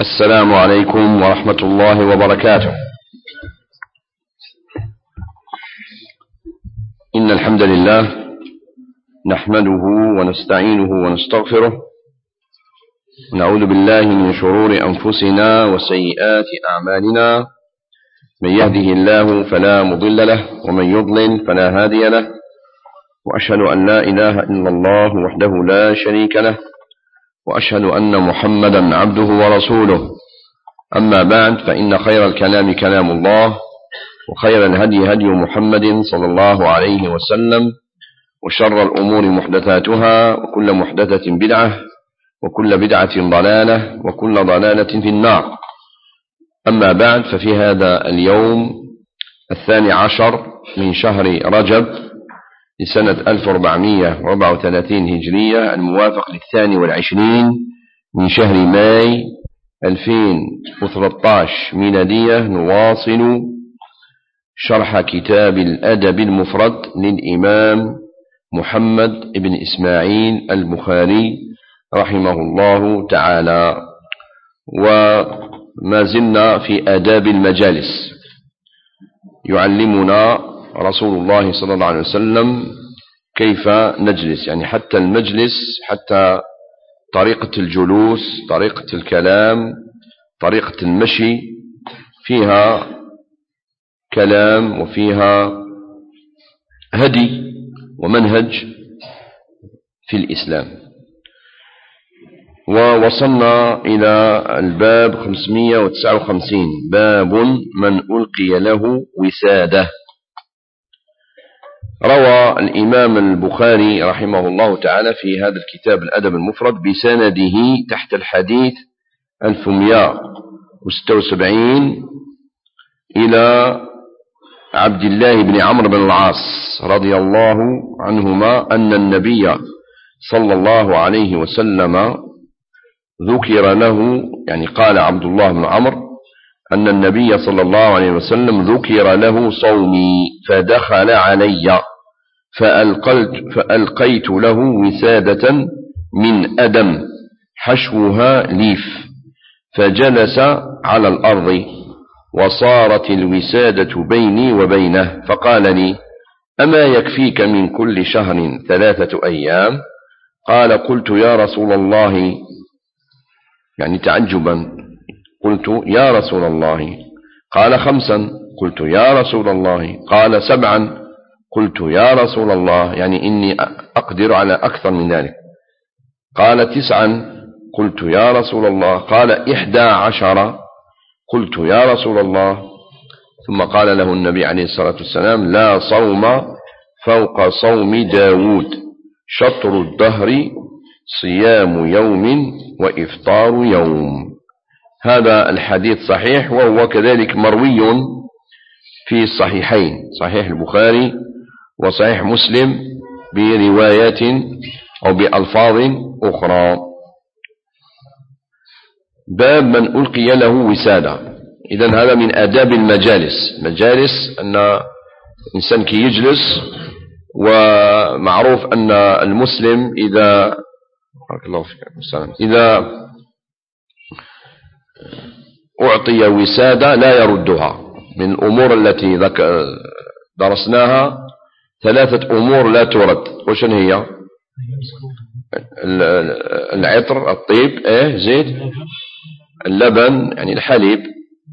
السلام عليكم ورحمة الله وبركاته. إن الحمد لله نحمده ونستعينه ونستغفره، ونعوذ بالله من شرور أنفسنا وسيئات أعمالنا. من يهده الله فلا مضل له، ومن يضلل فلا هادي له، وأشهد أن لا إله إلا الله وحده لا شريك له، وأشهد أن محمدا عبده ورسوله. أما بعد، فإن خير الكلام كلام الله، وخير الهدي هدي محمد صلى الله عليه وسلم، وشر الأمور محدثاتها، وكل محدثة بدعة، وكل بدعة ضلالة، وكل ضلالة في النار. أما بعد، ففي هذا اليوم 12 من شهر رجب لسنة 1434 هجرية، الموافق 22 من شهر ماي 2013 ميلادية، نواصل شرح كتاب الأدب المفرد للإمام محمد بن إسماعيل البخاري رحمه الله تعالى، وما زلنا في آداب المجالس. يعلمنا رسول الله صلى الله عليه وسلم كيف نجلس، يعني حتى المجلس، حتى طريقة الجلوس، طريقة الكلام، طريقة المشي، فيها كلام وفيها هدي ومنهج في الإسلام. ووصلنا إلى الباب 559، باب من ألقي له وسادة. روى الإمام البخاري رحمه الله تعالى في هذا الكتاب الأدب المفرد بسنده تحت الحديث 1176 إلى عبد الله بن عمرو بن العاص رضي الله عنهما أن النبي صلى الله عليه وسلم ذكر له، يعني قال عبد الله بن عمرو أن النبي صلى الله عليه وسلم ذكر له صومي فدخل علي فألقيت له وسادة من أدم حشوها ليف، فجلس على الأرض، وصارت الوسادة بيني وبينه، فقال لي: أما يكفيك من كل شهر 3 أيام؟ قال: قلت يا رسول الله، يعني تعجبا، قلت يا رسول الله. قال: 5. قلت يا رسول الله. قال: 7. قلت يا رسول الله، يعني إني أقدر على أكثر من ذلك. قال: 9. قلت يا رسول الله. قال: 11. قلت يا رسول الله. ثم قال له النبي عليه الصلاة والسلام: لا صوم فوق صوم داود، شطر الدهر صيام يوم وإفطار يوم. هذا الحديث صحيح، وهو كذلك مروي في الصحيحين، صحيح البخاري وصحيح مسلم، بروايات أو بألفاظ أخرى. باب من ألقي له وسادة. إذن هذا من آداب المجالس. مجالس أن الإنسان كي يجلس، ومعروف أن المسلم إذا أعطي وسادة لا يردها. من الأمور التي درسناها 3 أمور لا ترد. وشن هي؟ العطر، الطيب، زيت، اللبن يعني الحليب،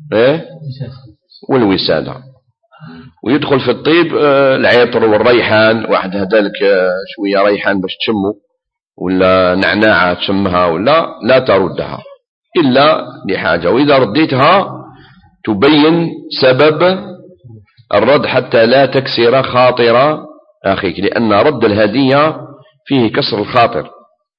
والوسادة. ويدخل في الطيب العطر والريحان، واحد هدالك شوية ريحان باش تشمه، ولا نعناعة تشمها، ولا لا تردها إلا لحاجة. وإذا رديتها تبين سبب الرد حتى لا تكسر خاطر أخيك، لأن رد الهدية فيه كسر الخاطر.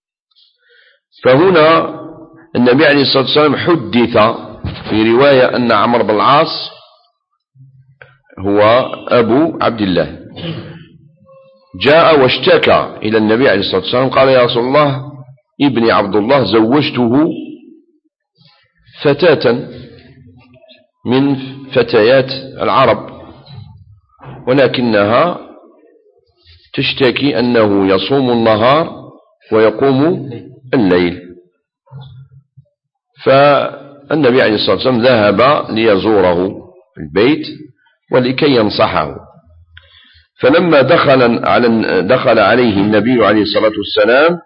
فهنا النبي عليه الصلاة والسلام حدث في رواية أن عمرو بن العاص هو أبو عبد الله، جاء واشتكى إلى النبي عليه الصلاة والسلام، قال: يا رسول الله، ابني عبد الله زوجته فتاة من فتيات العرب، ولكنها تشتكي أنه يصوم النهار ويقوم الليل، النبي عليه الصلاة والسلام ذهب ليزوره في البيت ولكي ينصحه. فلما دخل عليه النبي عليه الصلاة والسلام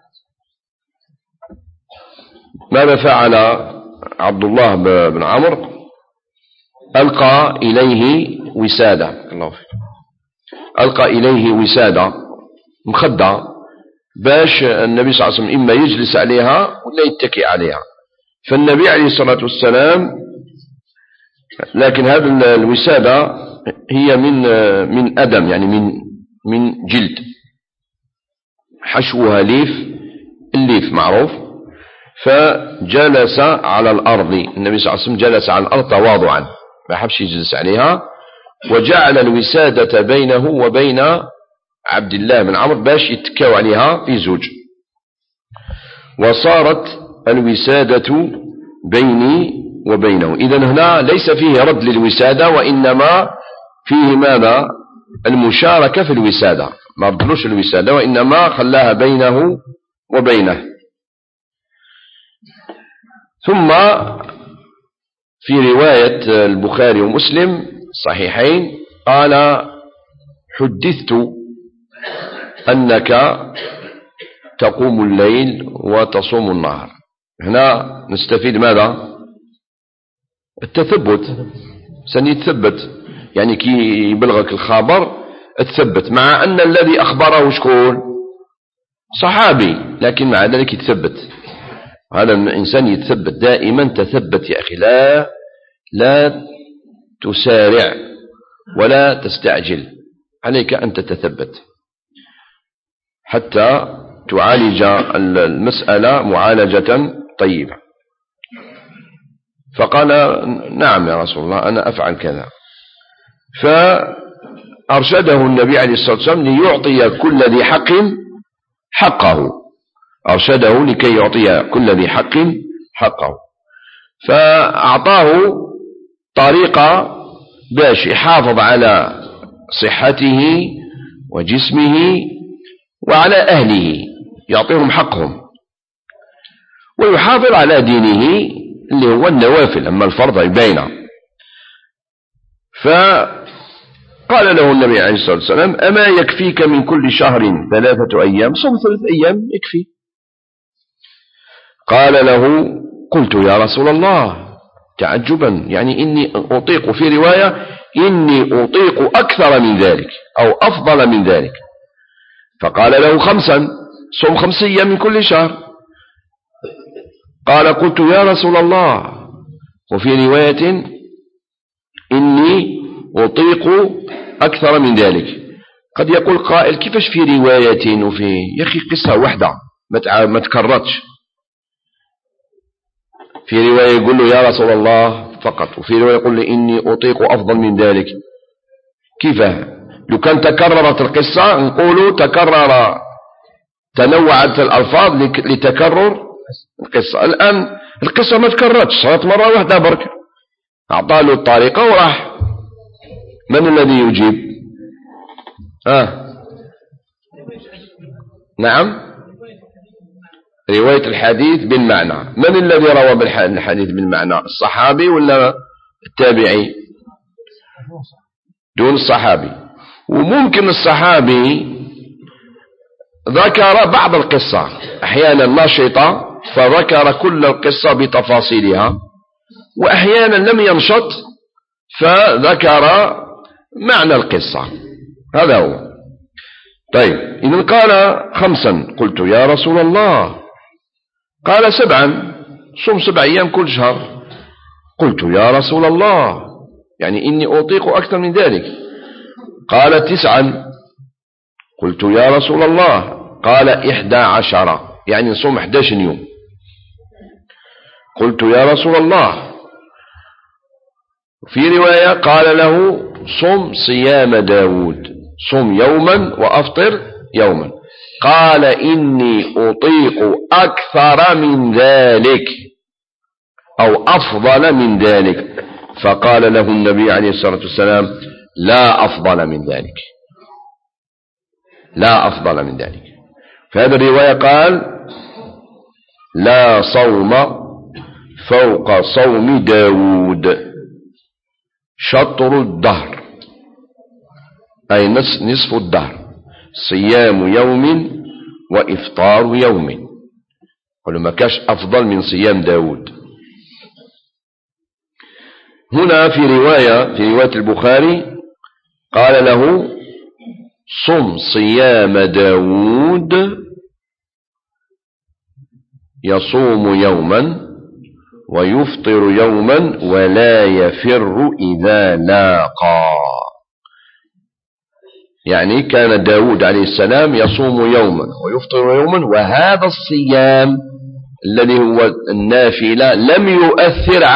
ماذا فعل عبد الله بن عمرو؟ ألقى إليه وسادة، ألقى إليه وسادة مخدة باش النبي صلى الله عليه وسلم إما يجلس عليها ولا يتكئ عليها. فالنبي عليه الصلاة والسلام، لكن هذه الوسادة هي من أدم، يعني من جلد، حشوها ليف، الليف معروف. فجلس على الأرض، النبي صلى الله عليه وسلم جلس على الأرض تواضعا، ما حبش يجلس عليها، وجعل الوسادة بينه وبين عبد الله بن عمرو باش يتكاو عليها في زوج. وصارت الوسادة بيني وبينه. إذن هنا ليس فيه رد للوسادة، وإنما فيه ماذا؟ المشاركة في الوسادة، ما ردلوش الوسادة وإنما خلاها بينه وبينه. ثم في رواية البخاري ومسلم صحيحين قال: حدثت أنك تقوم الليل وتصوم النهار. هنا نستفيد ماذا؟ التثبت، سنتثبت، يعني كي يبلغك الخبر تثبت، مع أن الذي أخبره شكون؟ صحابي، لكن مع ذلك يتثبت. هذا الإنسان يتثبت دائما، تثبت يا أخي، لا تسارع ولا تستعجل، عليك أن تتثبت حتى تعالج المسألة معالجة طيبة. فقال: نعم يا رسول الله، أنا أفعل كذا. فأرشده النبي عليه الصلاة والسلام ليعطي كل ذي حق حقه، أرشده لكي يعطي كل ذي حق حقه. فأعطاه طريقة باش يحافظ على صحته وجسمه وعلى أهله، يعطيهم حقهم، ويحافظ على دينه اللي هو النوافل، أما الفرض بينه. فقال له النبي عليه الصلاة والسلام: أما يكفيك من كل شهر 3 أيام؟ صم 3 أيام يكفي. قال له: قلت يا رسول الله تعجبا، يعني إني أطيق، في رواية إني أطيق أكثر من ذلك أو أفضل من ذلك. فقال له: 5، صم 5 أيام من كل شهر. قال: قلت يا رسول الله، وفي رواية إني أطيق أكثر من ذلك. قد يقول قائل: كيفاش في رواية وفي، يا أخي قصة واحدة ما تكررتش. في رواية يقول له يا رسول الله فقط، وفي رواية يقول له إني أطيق أفضل من ذلك. كيف؟ لو كان تكررت القصة نقول تنوعت الألفاظ لتكرر القصة. الآن القصة ما تكررتش، صارت مرة واحدة برك، أعطاه له الطريقة وراح. من الذي يجيب؟ نعم، رواية الحديث بالمعنى. من الذي روى بالحديث بالمعنى؟ الصحابي ولا التابعي؟ دون الصحابي. وممكن الصحابي ذكر بعض القصة، أحيانا نشط فذكر كل القصة بتفاصيلها، وأحيانا لم ينشط فذكر معنى القصة. هذا هو. طيب، إذن قال 5. قلت يا رسول الله. قال 7، صم 7 أيام كل شهر. قلت يا رسول الله، يعني إني أطيق أكثر من ذلك. قال 9. قلت يا رسول الله. قال 11، يعني صم 11 يوم. قلت يا رسول الله. في رواية قال له: صم صيام داود، صم يوما وأفطر يوما. قال: إني أطيق أكثر من ذلك أو أفضل من ذلك. فقال له النبي عليه الصلاة والسلام: لا أفضل من ذلك، لا أفضل من ذلك. في هذه الرواية قال: لا صوم فوق صوم داود شطر الدهر، أي نصف الدهر، صيام يوم وإفطار يوم. قالوا ما كاش أفضل من صيام داود. هنا في رواية البخاري قال له صم صيام داود، يصوم يوما ويفطر يوما ولا يفر إذا لاقى. يعني كان داود عليه السلام يصوم يوما ويفطر يوما، وهذا الصيام الذي هو النافلة لم يؤثر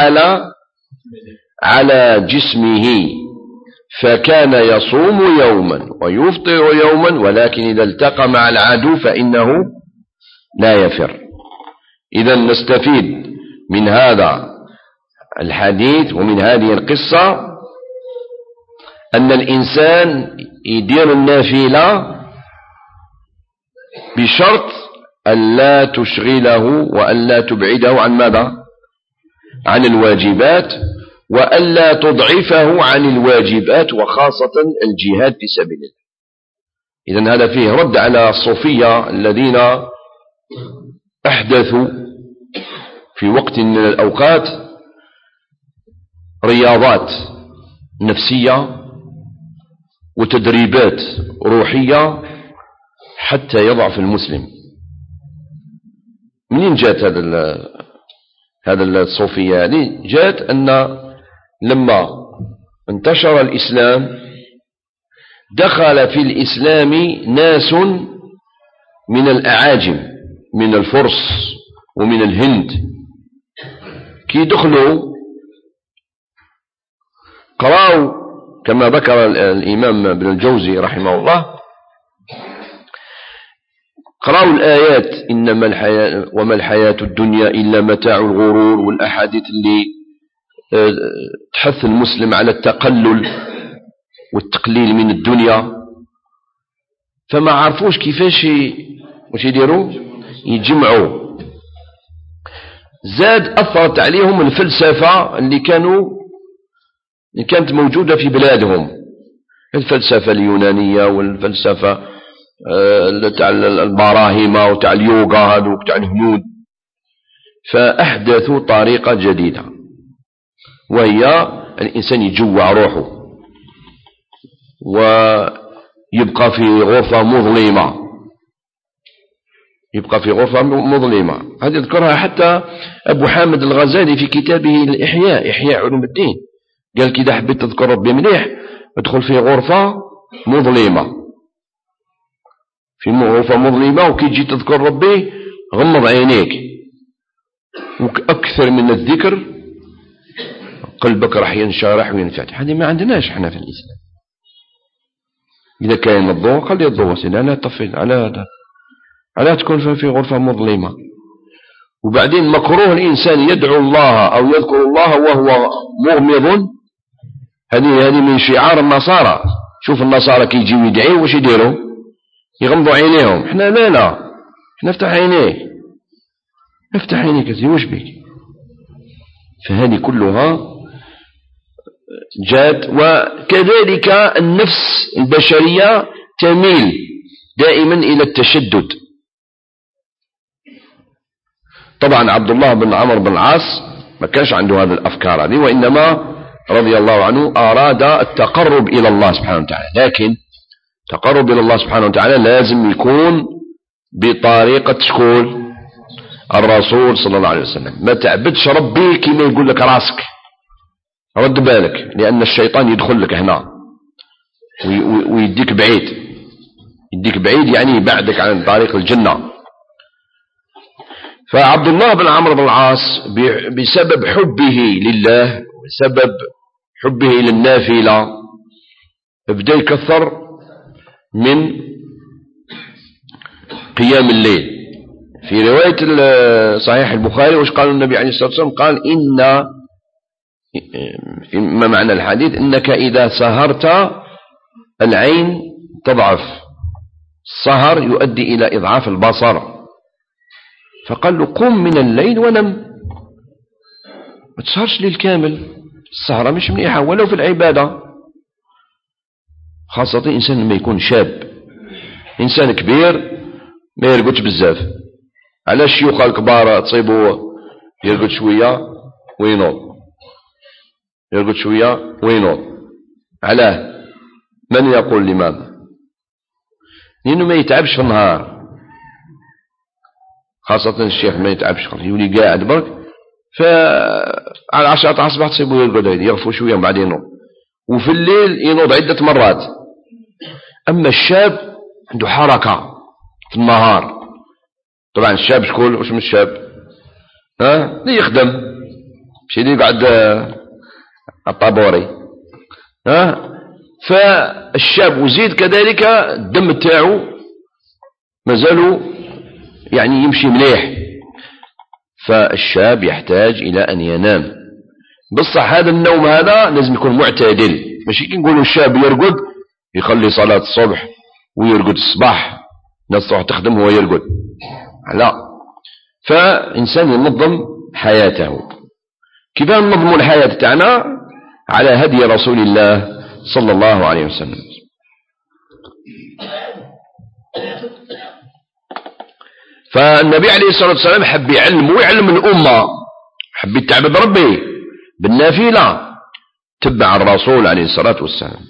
على جسمه، فكان يصوم يوما ويفطر يوما، ولكن إذا التقى مع العدو فإنه لا يفر. إذا نستفيد من هذا الحديث ومن هذه القصة أن الإنسان يدير النافلة بشرط ألا تشغله وألا تبعده عن ماذا؟ عن الواجبات، وألا تضعفه عن الواجبات، وخاصة الجهاد في سبيل الله. إذن هذا فيه رد على الصوفية الذين أحدثوا في وقت من الأوقات رياضات نفسية وتدريبات روحية حتى يضعف المسلم. منين جاءت هذا الصوفية هذه؟ جاءت أن لما انتشر الإسلام دخل في الإسلام ناس من الأعاجم، من الفرس ومن الهند، كي دخلوا قرأوا كما ذكر الإمام ابن الجوزي رحمه الله، قرأوا الآيات إنما الحياة وما الحياة الدنيا إلا متاع الغرور، والأحاديث اللي تحث المسلم على التقلل والتقليل من الدنيا، فما عرفوش كيفاش وش يديروا يجمعوا. زاد أثرت عليهم الفلسفة اللي كانت موجودة في بلادهم، الفلسفة اليونانية والفلسفة تاع البراهمة وتاع اليوغا هذوك تاع الهنود، فأحدثوا طريقة جديدة وهي الإنسان يجوع روحه ويبقى في غرفة مظلمة، يبقى في غرفة مظلمة. هذه يذكرها حتى أبو حامد الغزالي في كتابه الإحياء، إحياء علوم الدين، قال كي إذا حبيت تذكر ربي مليح ادخل في غرفة مظلمة، في غرفة مظلمة، وكي تجي تذكر ربي غمض عينيك، وأكثر من الذكر قلبك راح ينشرح وينفتح. هذه ما عندناش احنا في الإسلام. إذا كان الضوء خلي الضوء سيدي، لا تطفي على تكون في غرفة مظلمة. وبعدين مكروه الإنسان يدعو الله أو يذكر الله وهو مغمض، هذه من شعار النصارى. شوف النصارى كي يجيو يدعيوا وش يديروا؟ يغمضوا عينيهم. احنا لا احنا نفتح عينيك، افتح عينيك زي وش بك. فهذه كلها جات. وكذلك النفس البشرية تميل دائما إلى التشدد. طبعا عبد الله بن عمرو بن العاص ما كانش عنده هذه الأفكار هذه، وإنما رضي الله عنه أراد التقرب إلى الله سبحانه وتعالى، لكن التقرب إلى الله سبحانه وتعالى لازم يكون بطريقة شكول الرسول صلى الله عليه وسلم. ما تعبدش ربي كما يقول لك راسك، رد بالك، لأن الشيطان يدخل لك هنا ويديك بعيد، يديك بعيد يعني يبعدك عن طريق الجنة. فعبد الله بن عمرو بن العاص بسبب حبه لله وسبب حبه للنافلة بدأ يكثر من قيام الليل. في رواية صحيح البخاري وش قال النبي عليه الصلاة والسلام؟ قال إن ما معنى الحديث؟ إنك إذا سهرت العين تضعف، السهر يؤدي إلى إضعاف البصر، فقال له قم من الليل ونم. ما تسهرش ليل كامل، السهرة مش مليحة ولو في العبادة، خاصة إنسان ما يكون شاب. إنسان كبير ما يرقدش بزاف، على الشيوخ الكبار تصيبوا يرقد شوية وينوض، يرقد شوية وينوض. علاه؟ من يقول لماذا؟ لأنه ما يتعبش في النهار، خاصة الشيخ ما يتعبش، يولي قاعد برك، فعلى 10 الصباح تصيبوا يرقد يغفو شوية وبعدين ينوض، وفي الليل ينوض عدة مرات. أما الشاب عنده حركة في النهار. طبعا الشاب شكون؟ واش من الشاب؟ اللي يخدم، ماشي اللي يقعد الطابوري. فالشاب وزيد كذلك الدم تاعو مازالو يعني يمشي مليح، فالشاب يحتاج إلى أن ينام. بصح هذا النوم هذا لازم يكون معتدل، ماشي كي نقولوا الشاب يرقد يخلي صلاة الصبح ويرقد الصباح، الناس تروح تخدم وهو يرقد، لا. فإنسان ينظم حياته. كيف ننظم الحياة تاعنا؟ على هدي رسول الله صلى الله عليه وسلم. فالنبي عليه الصلاة والسلام حب يعلم ويعلم الأمة، حب يتعبد ربي بالنافلة، تبع الرسول عليه الصلاة والسلام.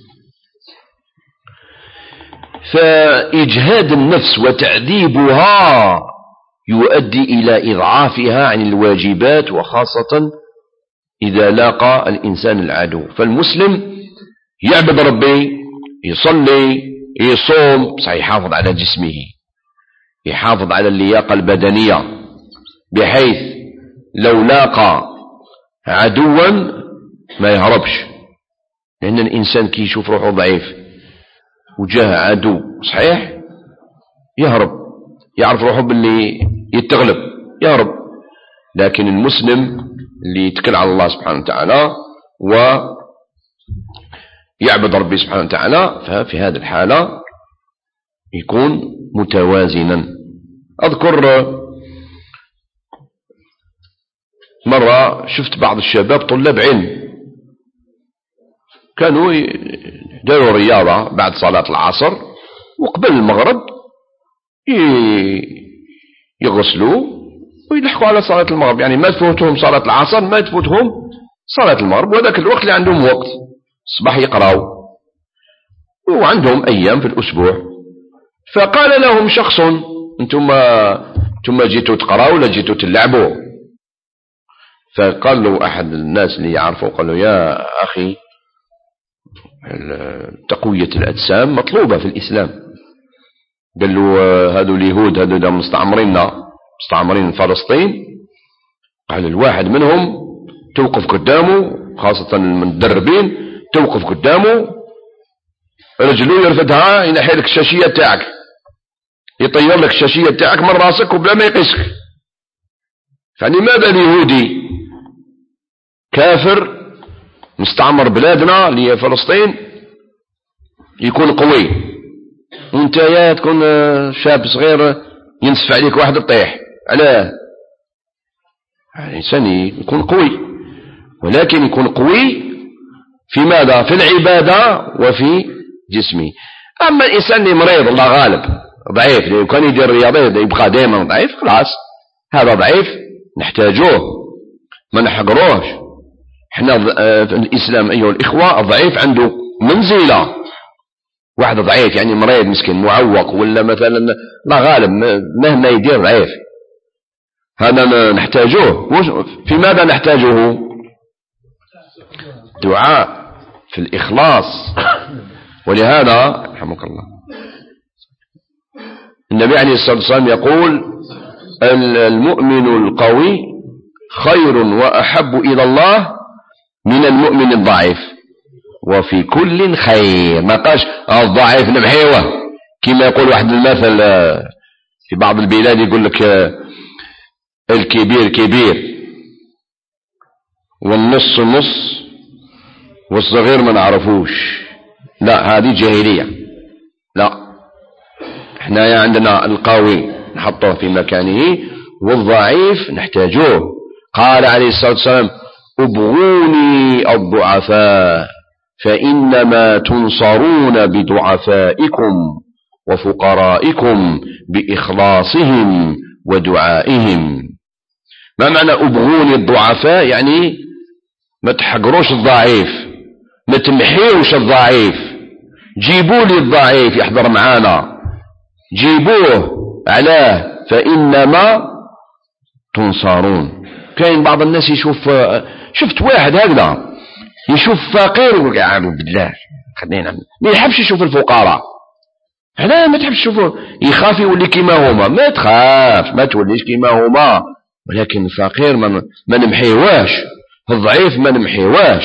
فإجهاد النفس وتعذيبها يؤدي إلى إضعافها عن الواجبات، وخاصة إذا لاقى الإنسان العدو. فالمسلم يعبد ربي، يصلي، يصوم، بصح يحافظ على جسمه، يحافظ على اللياقة البدنية، بحيث لو لاقى عدوا ما يهربش. لأن الإنسان كي يشوف روحه ضعيف وجاه عدو صحيح يهرب، يعرف روحه باللي يتغلب يهرب. لكن المسلم اللي يتكل على الله سبحانه وتعالى ويعبد ربي سبحانه وتعالى، ففي هذه الحالة يكون متوازنا. أذكر مرة شفت بعض الشباب طلاب علم كانوا يداروا رياضة بعد صلاة العصر، وقبل المغرب يغسلوا ويلحقوا على صلاة المغرب، يعني ما تفوتهم صلاة العصر، ما تفوتهم صلاة المغرب، وذاك الوقت اللي عندهم وقت الصباح يقرأوا، وعندهم أيام في الأسبوع. فقال لهم شخص: انتم جيتوا تقرأوا ولا جيتوا تلعبوا؟ فقال له أحد الناس اللي يعرفوا، قال له: يا أخي، تقوية الأجسام مطلوبة في الإسلام. قال له: هذو اليهود هذو مستعمرين فلسطين، قال الواحد منهم توقف قدامه، خاصة المدربين، توقف قدامه رجله يرفدها ينحي لك الشاشية تاعك، يطير لك الشاشية تاعك من راسك وبلا ما يقيسك. فلماذا اليهودي كافر مستعمر بلادنا اللي هي فلسطين يكون قوي، وانت يا تكون شاب صغير ينصف عليك واحد تطيح؟ علاه؟ الإنسان يكون قوي، ولكن يكون قوي في ماذا؟ في العبادة وفي جسمه. أما الإنسان اللي مريض الله غالب ضعيف، لو كان يدير رياضة يبقى دائما ضعيف، خلاص هذا ضعيف نحتاجوه ما نحقروش. احنا في الإسلام أيها الإخوة الضعيف عنده منزلة. واحد ضعيف يعني مريض مسكين معوق ولا مثلا لا غالب مهما يدير ضعيف، هذا نحتاجوه. في ماذا نحتاجه؟ دعاء، في الإخلاص. ولهذا رحمك الله النبي عليه الصلاة والسلام يقول: المؤمن القوي خير وأحب إلى الله من المؤمن الضعيف، وفي كل خير. ما قالش الضعيف نبحيوه كما يقول واحد المثل في بعض البلاد، يقول لك الكبير كبير والنص نص والصغير ما نعرفوش. لا، هذه جاهلية. لا، احنا عندنا القوي نحطه في مكانه والضعيف نحتاجوه. قال عليه الصلاة والسلام: ابغوني الضعفاء فإنما تنصرون بضعفائكم وفقرائكم بإخلاصهم ودعائهم. ما معنى ابغوني الضعفاء؟ يعني ما تحقروش الضعيف، ما تمحيوش الضعيف، جيبوا لي الضعيف يحضر معانا، جيبوه علاه فإنما تنصرون. كاين بعض الناس يشوف، شفت واحد هكذا يشوف فقير يقول أعوذ بالله خلينا، ما يحبش يشوف الفقراء. هذا ما تحبش تشوفه، يخاف يولي كيما هما. ما تخاف، ما توليش كيما هما، ولكن الفقير ما نمحيواش، الضعيف ما نمحيواش.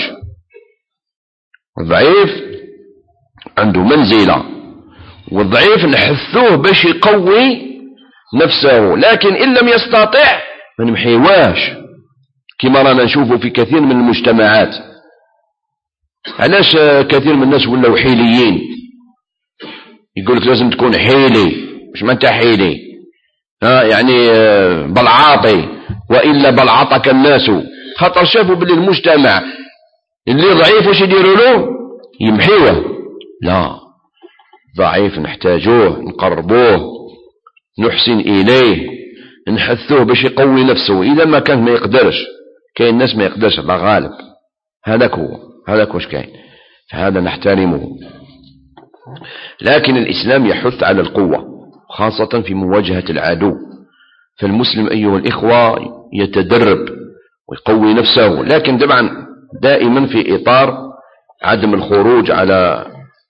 الضعيف عنده منزلة، والضعيف نحثوه باش يقوي نفسه، لكن إن لم يستطع ما نمحيواش، كما رانا نشوفه في كثير من المجتمعات. علاش كثير من الناس ولاو حيليين؟ يقولك لازم تكون حيلي. مش ما انت حيلي، يعني بلعاطي، وإلا بلعطك الناس. خاطر شافوا باللي المجتمع اللي ضعيف وش يديروا له؟ يمحيوه. لا، ضعيف نحتاجوه، نقربوه، نحسن إليه، نحثوه باش يقوي نفسه. إذا ما كان ما يقدرش، كاين الناس ما يقدرش، الله غالب، هذاك واش كاين، فهذا نحترمه. لكن الإسلام يحث على القوة خاصة في مواجهة العدو. فالمسلم أيها الإخوة يتدرب ويقوي نفسه، لكن طبعا دائما في إطار عدم الخروج على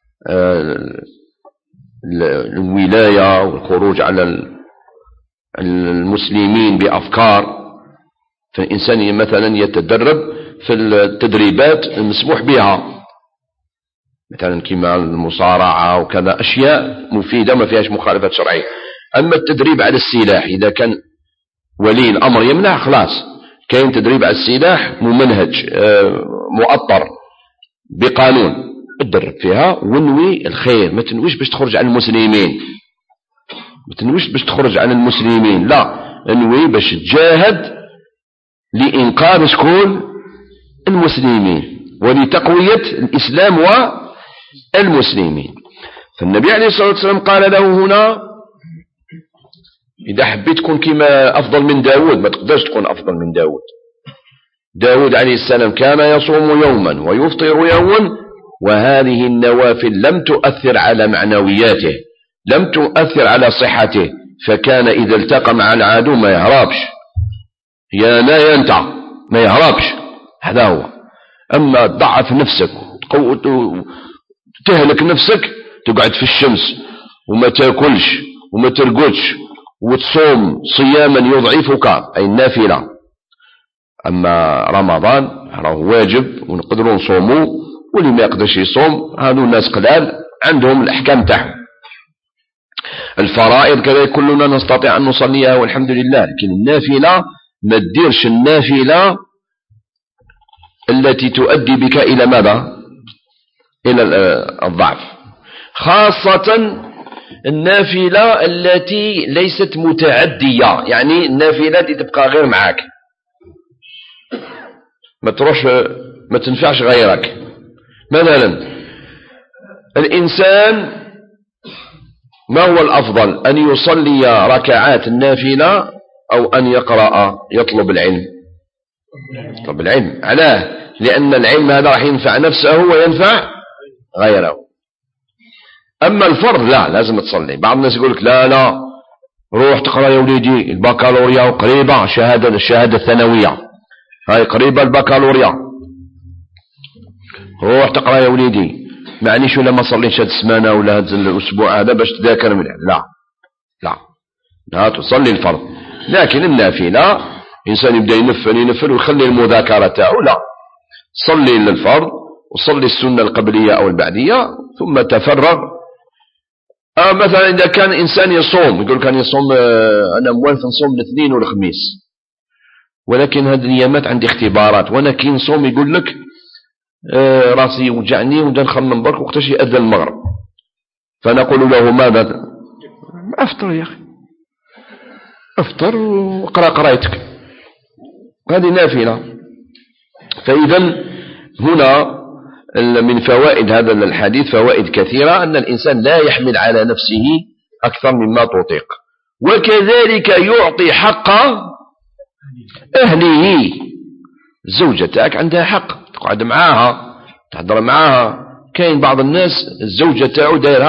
الولاية والخروج على المسلمين بأفكار. فالإنسان مثلا يتدرب في التدريبات المسموح بها، مثلا كما المصارعة وكذا، أشياء مفيدة ما فيهاش مخالفات شرعية. أما التدريب على السلاح إذا كان ولي الأمر يمنع، خلاص كاين تدريب على السلاح ممنهج مؤطر بقانون، اتدرب فيها ونوي الخير، ما تنويش باش تخرج على المسلمين، ما تنويش باش تخرج على المسلمين، لا، انوي باش تجاهد لإنقاذ شكون؟ المسلمين، ولتقوية الإسلام والمسلمين. فالنبي عليه الصلاة والسلام قال له هنا: إذا حبيت تكون كما أفضل من داود، ما تقدرش تكون أفضل من داود. داود عليه السلام كان يصوم يوما ويفطر يوما، وهذه النوافل لم تؤثر على معنوياته، لم تؤثر على صحته، فكان إذا التقى مع العدو ما يهربش، يا لا ينتع، ما يهربش. هذا هو. أما تضعف نفسك تهلك نفسك، تقعد في الشمس وما تاكلش وما ترقدش وتصوم صياما يضعفك، أي النافلة. أما رمضان راه واجب ونقدروا نصوموا، واللي ما يقدرش يصوم هذو الناس قلال عندهم الأحكام تاعهم. الفرائض كذا كلنا نستطيع أن نصليها والحمد لله، لكن النافلة ما تديرش النافلة التي تؤدي بك إلى ماذا؟ إلى الضعف، خاصة النافلة التي ليست متعدية، يعني النافلة التي تبقى غير معك، ما تروح ما تنفعش غيرك. مثلا الإنسان ما هو الأفضل، أن يصلي ركعات النافلة أو أن يقرأ يطلب العلم؟ يطلب العلم. علاه؟ لأن العلم هذا راح ينفع نفسه وينفع غيره. أما الفرض لا، لازم تصلي. بعض الناس يقول لك لا روح تقرأ يا وليدي، البكالوريا قريبة، الشهادة الثانوية هاي قريبة، البكالوريا روح تقرأ يا وليدي، معنيش ولا ما صليش هاد السمانة ولا هاد الأسبوع هذا باش تذاكر من لا تصلي الفرض. لكن النافلة إنسان يبدأ ينفل ويخلي المذاكرة تاعو، لا، صلي للفرض وصلي السنة القبلية أو البعدية ثم تفرغ. مثلا إذا كان إنسان يصوم، يقول كان يصوم أنا موالف نصوم الاثنين والخميس، ولكن هذه الأيامات عندي اختبارات وأنا كي نصوم يقول لك راسي يوجعني ونبدا نخمم برك وقتاش يأذن المغرب، فنقول له ماذا؟ أفطر يا أخي، أفطر وقرأ قرايتك، هذه نافلة. فإذا هنا من فوائد هذا الحديث فوائد كثيرة، أن الإنسان لا يحمل على نفسه أكثر مما تطيق، وكذلك يعطي حق أهله. الزوجة تاعك عندها حق تقعد معاها تحضر معاها. كاين بعض الناس الزوجة تاعو دايرها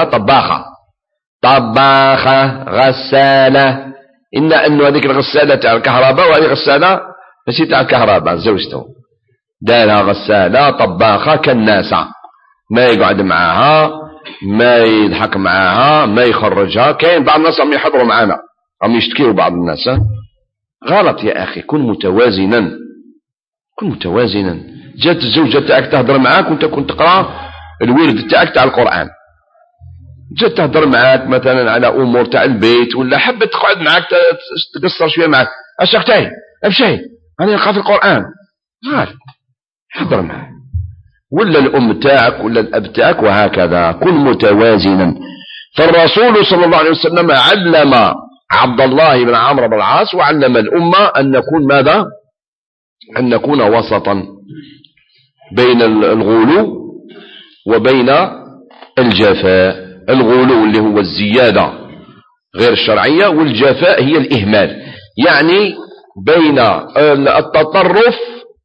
طباخة غسالة، أنه هذيك الغسالة تاع الكهرباء وهذه غسالة ماشي تاع الكهرباء، زوجته دايرها غسالة طباخة كالناسة، ما يقعد معاها ما يضحك معاها ما يخرجها. كاين بعض الناس عم يحضروا معانا عم يشتكيوا بعض الناس. غلط يا أخي، كن متوازنا، كن متوازنا. جات الزوجة تاعك تهضر معاك وانت كنت تقرأ الورد تاعك تاع القرآن، جات تهضر معاك مثلا على أمور تاع البيت، ولا حبت تقعد معاك تقصر شوية معاك، أش راك أمشي أنا نقرأ في القرآن، حضر معاك. ولا الأم تاعك ولا الأب تاعك، وهكذا كن متوازنا. فالرسول صلى الله عليه وسلم علم عبد الله بن عمرو بن العاص وعلم الأمة أن نكون ماذا؟ أن نكون وسطا بين الغلو وبين الجفاء. الغلو اللي هو الزيادة غير الشرعية، والجفاء هي الإهمال، يعني بين التطرف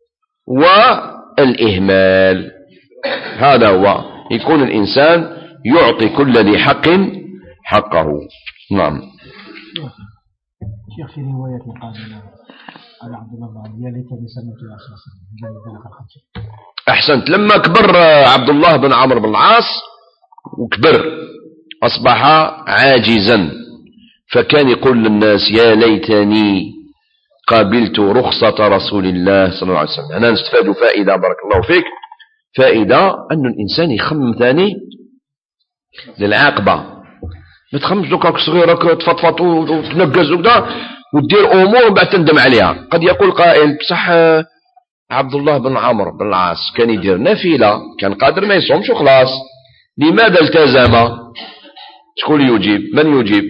والإهمال. هذا هو، يكون الإنسان يعطي كل ذي حق حقه. نعم. شيخ، في رواية القادمة على عبد الله بن يا ليتني سمعت أساسا. أحسنت. لما كبر عبد الله بن عمرو بن العاص وكبر أصبح عاجزا، فكان يقول للناس يا ليتني قابلت رخصة رسول الله صلى الله عليه وسلم. أنا نستفاد فائدة، بارك الله فيك، فائدة أن الإنسان يخمم ثاني للعاقبة. ما تخممش دوكا صغيرة تفضفط وتنقز وكذا وتدير أمور وبعد تندم عليها. قد يقول قائل بصح عبد الله بن عمرو بن العاص كان يدير نافلة، كان قادر ما يصومش وخلاص، لماذا التزم؟ شكون يجيب؟ من يجيب؟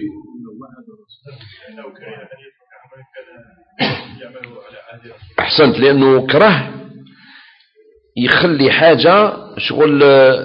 أحسنت. لأنه كره يخلي حاجة شغل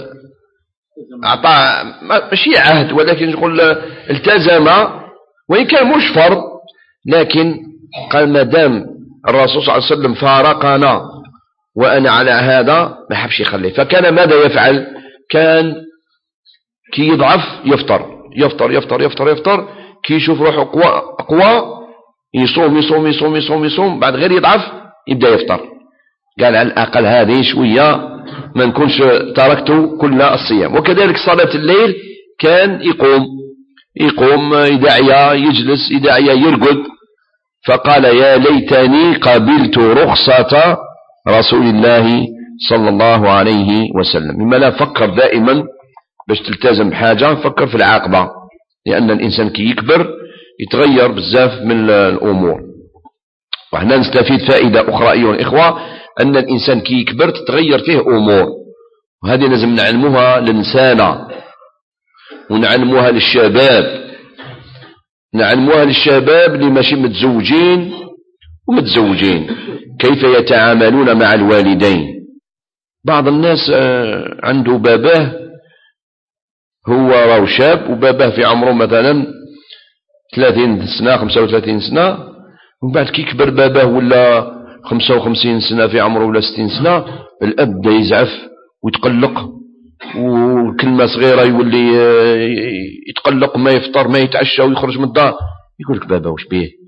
أعطى ماشي عهد، ولكن شغل التزم، وإن كان مش فرض، لكن قال ما دام الرسول صلى الله عليه وسلم فارقنا وأنا على هذا ما حبش يخليه. فكان ماذا يفعل؟ كان كي يضعف يفطر يفطر يفطر يفطر يفطر، كي يشوف روحه أقوى يصوم يصوم يصوم يصوم يصوم، بعد غير يضعف يبدأ يفطر. قال على الأقل هذه شوية ما نكونش تركته كل الصيام. وكذلك صلاة الليل كان يقوم يدعي يجلس يدعي يرقد. فقال يا ليتني قبلت رخصة رسول الله صلى الله عليه وسلم. مما لا فكر دائما باش تلتزم بحاجة، فكر في العاقبة، لأن الإنسان كي يكبر يتغير بزاف من الأمور. وهنا نستفيد فائدة أخرى أيها الإخوة، أن الإنسان كي يكبر تتغير فيه أمور، وهذه لازم نعلموها للنسانا ونعلموها للشباب، نعلموها للشباب اللي ماشي متزوجين ومتزوجين كيف يتعاملون مع الوالدين. بعض الناس عنده باباه هو راهو شاب وباباه في عمره مثلا 30 سنة 35 سنة، ومن بعد كي كبر باباه ولا 55 سنة في عمره ولا 60 سنة، الأب بدا يزعف ويتقلق، وكلمة صغيرة يولي يتقلق، ما يفطر ما يتعشى ويخرج من الدار. يقول لك بابا وش بيه؟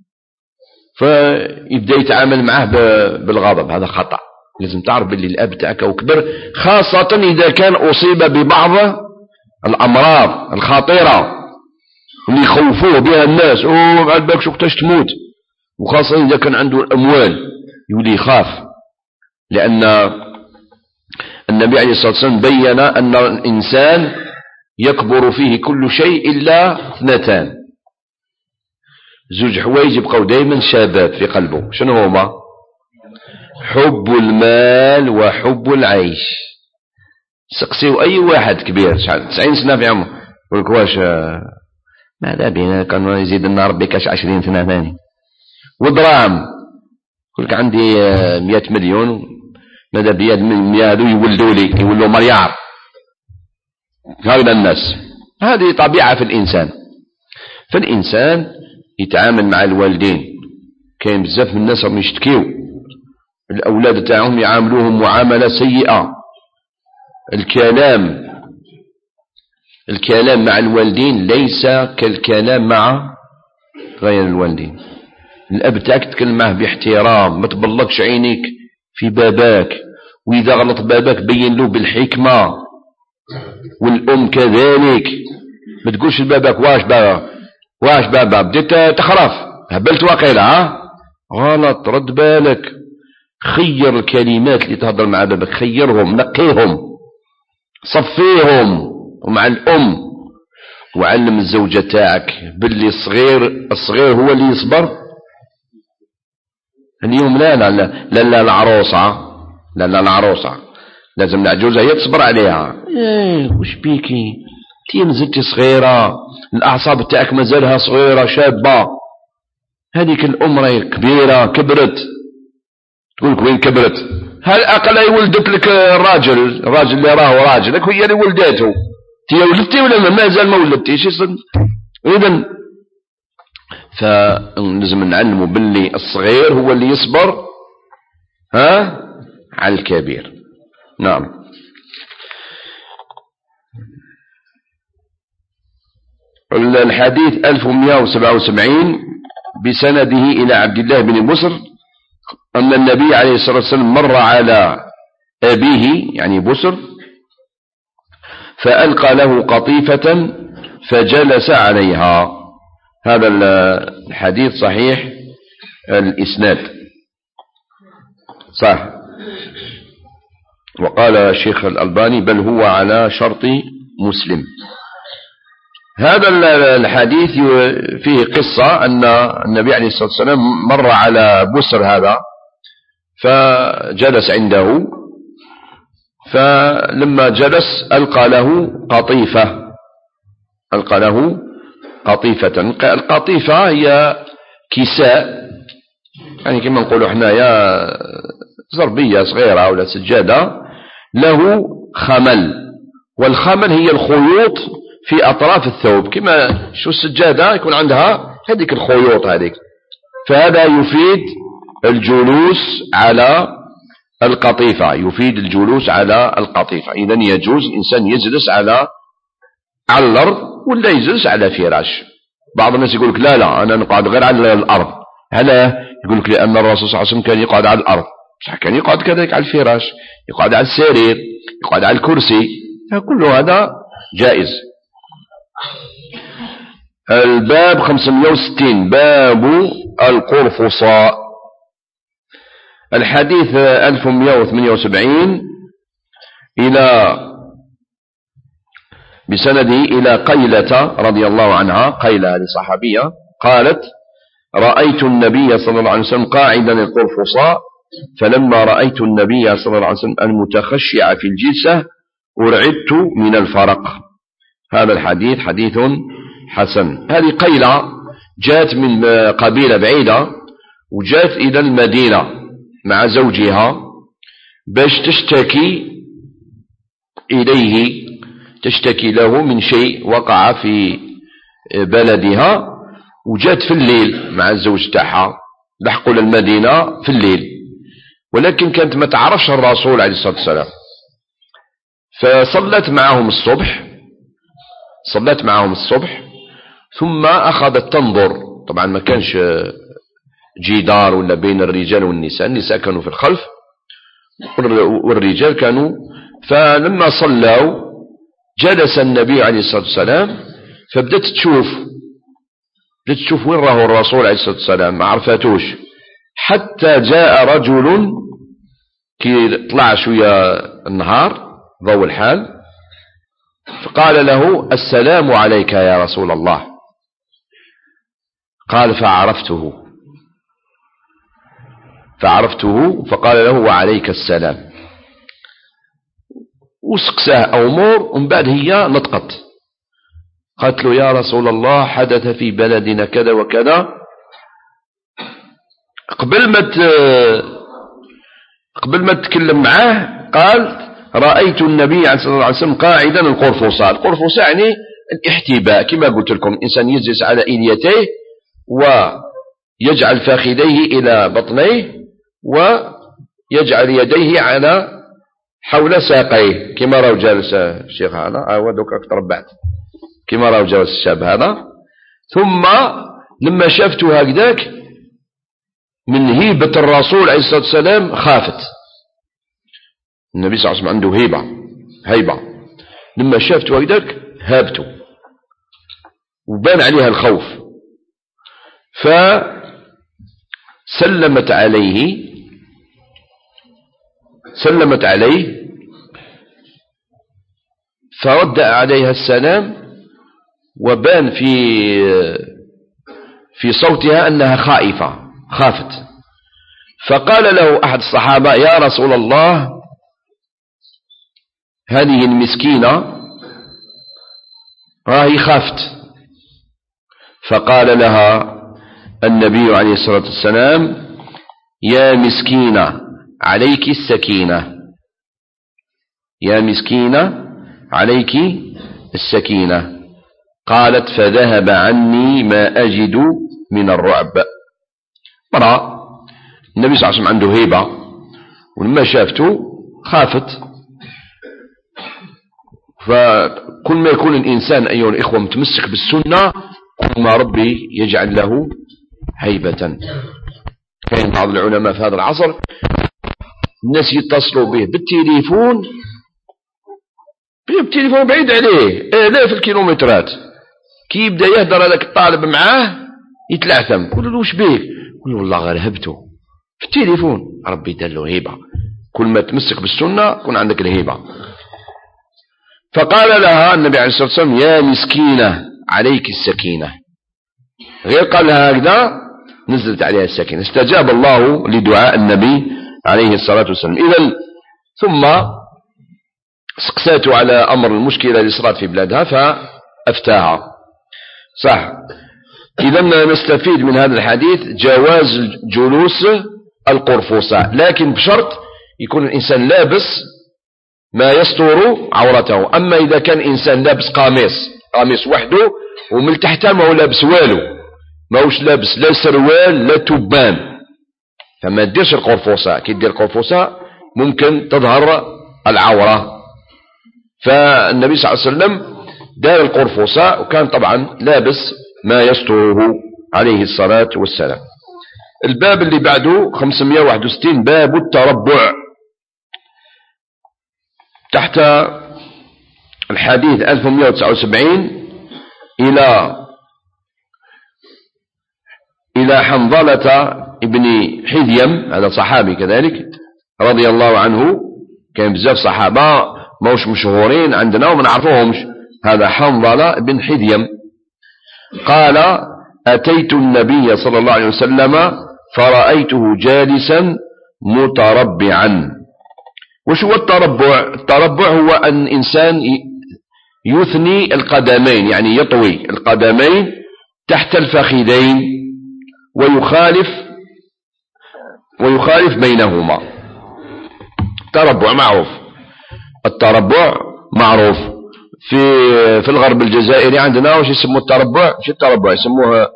فيبدأ يتعامل معه بالغضب. هذا خطأ. لازم تعرف باللي الأب تاعك وكبر، خاصة إذا كان أصيب ببعض الأمراض الخطيرة اللي يخوفوه بها الناس، بعد بالك شو وقتاش تموت، وخاصة إذا كان عنده الأموال يولي يخاف. لأن النبي عليه الصلاة والسلام بين أن الإنسان يكبر فيه كل شيء إلا 2، زوج حوايج يبقوا دائما شباب في قلبه. شنو هما؟ حب المال وحب العيش. سقسيو أي واحد كبير 90 سنة في عمره يقول لك واش ماذا بينا كان يزيد لنا ربي كاش 20 سنة ثاني. ودراهم يقول لك عندي 100 مليون ماذا بيد من هذو يولدوا لي يولوا مريار. هؤلاء الناس هذه طبيعة في الإنسان. فالإنسان يتعامل مع الوالدين. كاين بزاف من الناس راهم يشتكيو الأولاد تاعهم يعاملوهم معاملة سيئة. الكلام مع الوالدين ليس كالكلام مع غير الوالدين. الأب تاعك تكلم معه باحترام، ما تبلقش عينيك في باباك، وإذا غلط باباك بين له بالحكمة. والأم كذلك، ما تقولش لباباك واش بابا بديت تخرف هبلت واقيلا غلط. رد بالك، خير الكلمات اللي تهضر مع باباك، خيرهم، نقيهم، صفيهم. ومع الأم، وعلم الزوجة تاعك باللي الصغير هو اللي يصبر. اليوم لا العروسة لازم العجوزة هي تصبر عليها. وش بيكي تي مازلتي صغيرة، الأعصاب تاعك مازالها صغيرة شابة. هذيك الأم راهي كبيرة كبرت، تقولك وين كبرت؟ هل أقل يولدت لك الراجل اللي راه راجلك هي اللي ولدته. تي ولدتي ولا مازال ما ولدتيش؟ إذن فلازم نعلمه باللي الصغير هو اللي يصبر على الكبير. نعم. الحديث 1177 بسنده إلى عبد الله بن بسر أن النبي عليه الصلاة والسلام مر على أبيه يعني بسر فألقى له قطيفة فجلس عليها. هذا الحديث صحيح الإسناد صح. وقال الشيخ الألباني بل هو على شرط مسلم. هذا الحديث فيه قصة أن النبي عليه الصلاة والسلام مر على بسر هذا فجلس عنده، فلما جلس ألقى له قطيفة. القطيفة هي كساء، يعني كما نقولوا احنا يا زربية صغيرة ولا سجادة له خمل، والخمل هي الخيوط في أطراف الثوب، كما شو السجادة يكون عندها هذيك الخيوط هذيك. فهذا يفيد الجلوس على القطيفة، إذن يجوز الإنسان يجلس على الأرض ولا يجلس على فراش. بعض الناس يقول لك لا أنا نقعد غير على الأرض. هلا يقول لك لأن الرسول صلى الله عليه وسلم كان يقعد على الأرض، صح كان يقعد كذلك على الفراش، يقعد على السرير، يقعد على الكرسي، كل هذا جائز. الباب 560 باب القرفصاء. الحديث 1178 بسنده إلى قيلة رضي الله عنها. قيلة هذه صحابية قالت رأيت النبي صلى الله عليه وسلم قاعدا القرفصاء فلما رأيت النبي صلى الله عليه وسلم المتخشع في الجلسة أرعدت من الفرق. هذا الحديث حديث حسن. هذه قيلة جاءت من قبيلة بعيدة وجاءت إلى المدينة مع زوجها باش تشتكي إليه، تشتكي له من شيء وقع في بلدها، وجاءت في الليل مع الزوج تاعها، لحقوا للمدينة في الليل، ولكن كانت ما تعرفش الرسول عليه الصلاة والسلام. فصلت معهم الصبح ثم أخذت تنظر. طبعا ما كانش جدار ولا بين الرجال والنساء، النساء كانوا في الخلف والرجال كانوا. فلما صلوا جلس النبي عليه الصلاة والسلام فبدأت تشوف وين راه الرسول عليه الصلاة والسلام، ما عرفتوش حتى جاء رجل كي طلع شوية النهار ضوء الحال فقال له السلام عليك يا رسول الله. قال فعرفته فقال له وعليك السلام، وسقساه أمور ومن بعد هي نطقت قالت له يا رسول الله حدث في بلدنا كذا وكذا. قبل ما قبل ما تتكلم معاه قال رأيت النبي صلى الله عليه وسلم قاعدا القرفصاء. القرفصاء يعني الاحتباء، كما قلت لكم الإنسان يجلس على إليتيه ويجعل فخذيه إلى بطنيه ويجعل يديه على حول ساقيه كما راهو جالس الشيخ هذا دوكا تربعت كما راهو جالس الشاب هذا. ثم لما شافته هكذاك من هيبة الرسول عليه الصلاة والسلام خافت. النبي صلى الله عليه وسلم عنده هيبة. لما شافته هكذاك هابته وبان عليها الخوف، فسلمت عليه فرد عليها السلام، وبان في صوتها أنها خافت. فقال له أحد الصحابة يا رسول الله هذه المسكينة راهي خافت. فقال لها النبي عليه الصلاة والسلام يا مسكينة عليك السكينة، يا مسكينة عليك السكينة. قالت فذهب عني ما أجد من الرعب. مرة النبي صلى الله عليه وسلم عنده هيبة، ولما شافته خافت. فكل ما يكون الإنسان أيها الإخوة متمسك بالسنة كل ما ربي يجعل له هيبة. كان بعض العلماء في هذا العصر الناس يتصلوا به بالتليفون بعيد عليه آلاف الكيلومترات، كي يبدأ يهدر هذاك الطالب معاه يتلعثم، يقول له وش بيه؟ يقول له والله غير هبته في التليفون. ربي دار له هيبة. كل ما تمسك بالسنة كن عندك الهيبة. فقال لها النبي عليه الصلاة والسلام يا مسكينة عليك السكينة. غير قال لها هكذا نزلت عليها السكينة. استجاب الله لدعاء النبي عليه الصلاة والسلام. إذن ثم سقساته على أمر المشكلة اللي صارت في بلادها فأفتاها. صح. إذن نستفيد من هذا الحديث جواز جلوس القرفصاء، لكن بشرط يكون الإنسان لابس ما يستر عورته. أما إذا كان إنسان لابس قميص وحده ومن تحتها ما هو لابس والو، ما هوش لابس لا سروال لا تبان، فما تديرش القرفصاء. كي تدير القرفصاء ممكن تظهر العورة. فالنبي صلى الله عليه وسلم دار القرفصاء وكان طبعا لابس ما يستره عليه الصلاة والسلام. الباب اللي بعده 561 باب التربع، تحت الحديث 1179 إلى حنظلة ابن حذيم، هذا صحابي كذلك رضي الله عنه. كان بزاف صحابة موش مشهورين عندنا وما نعرفوهمش. هذا حنظلة بن حذيم قال أتيت النبي صلى الله عليه وسلم فرأيته جالسا متربعا. وش هو التربع؟ التربع هو أن إنسان يثني القدمين، يعني يطوي القدمين تحت الفخذين ويخالف بينهما. التربع معروف. التربع معروف في الغرب الجزائري عندنا وش يسموه التربع؟ شو التربع؟ يسموه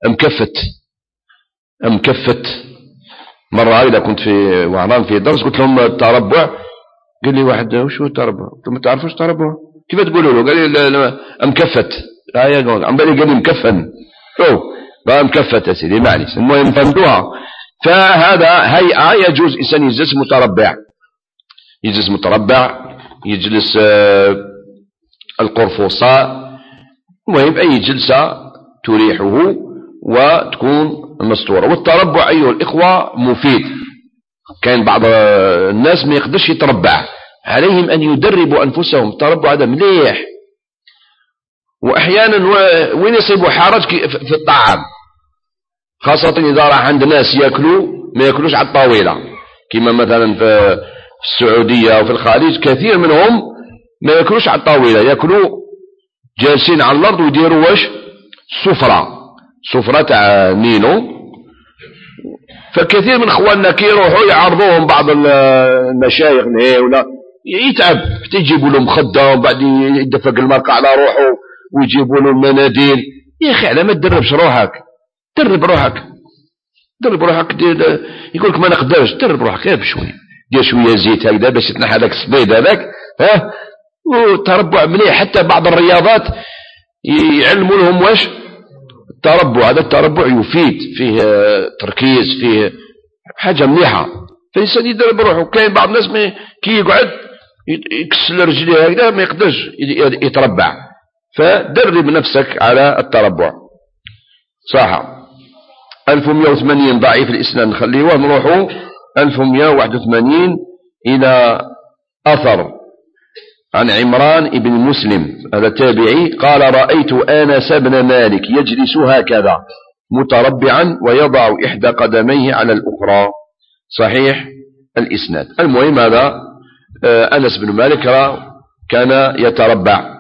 مكفت. مرة إذا كنت في وهران في درس قلت لهم التربع، قال لي واحد وش هو التربع؟ قلت ما تعرفوش التربع؟ كيف تقولوا له؟ قال لي مكفت. عم بالي قال لي مكفن. بقى مكفت يا سيدي معليش، المهم فهمتوها. فهذا هيئة يجوز إنسان يجلس متربع، يجلس القرفصاء، المهم أي جلسة تريحه وتكون مستورة. والتربع أيها الإخوة مفيد. كان بعض الناس ما يقدرش يتربع، عليهم أن يدربوا أنفسهم. التربع هذا مليح. وأحيانا وين يصيبوا حرج في الطعام، خاصة إذا راح عند ناس يأكلوا ما يأكلوش على الطاولة، كما مثلا في السعودية وفي الخليج كثير منهم ما يأكلوش على الطاولة، يأكلوا جالسين على الأرض ويديروا واش سفرة تاع نينو فكثير من اخواننا كي يروحوا يعرضوهم بعض المشايخ ولا يتعب، حتى يجيبوا له مخده وبعد يدفق المرقه على روحه ويجيبوا له المناديل. يا اخي على ما تدربش روحك، درب روحك، درب روحك. يقول لك ما نقدرش، درب روحك غير بشويه، دير شويه زيت هكذا باش تنحى هذاك الصبيد هذاك، وتربع مليح. حتى بعض الرياضات يعلموا لهم واش التربع، هذا التربع يفيد، فيه تركيز، فيه حاجه مليحه، فالانسان يدرب روحه. كاين بعض الناس كي يقعد يكسل رجليه هكذا ما يقدرش يتربع، فدرب نفسك على التربع. صح. 1180 ضعيف الإسناد نخليه ونروحوا 1181 إلى أثر عن عمران بن مسلم، هذا تابعي، قال رأيت أنس بن مالك يجلس هكذا متربعا ويضع إحدى قدميه على الأخرى. صحيح الإسناد. المهم هذا أنس بن مالك كان يتربع.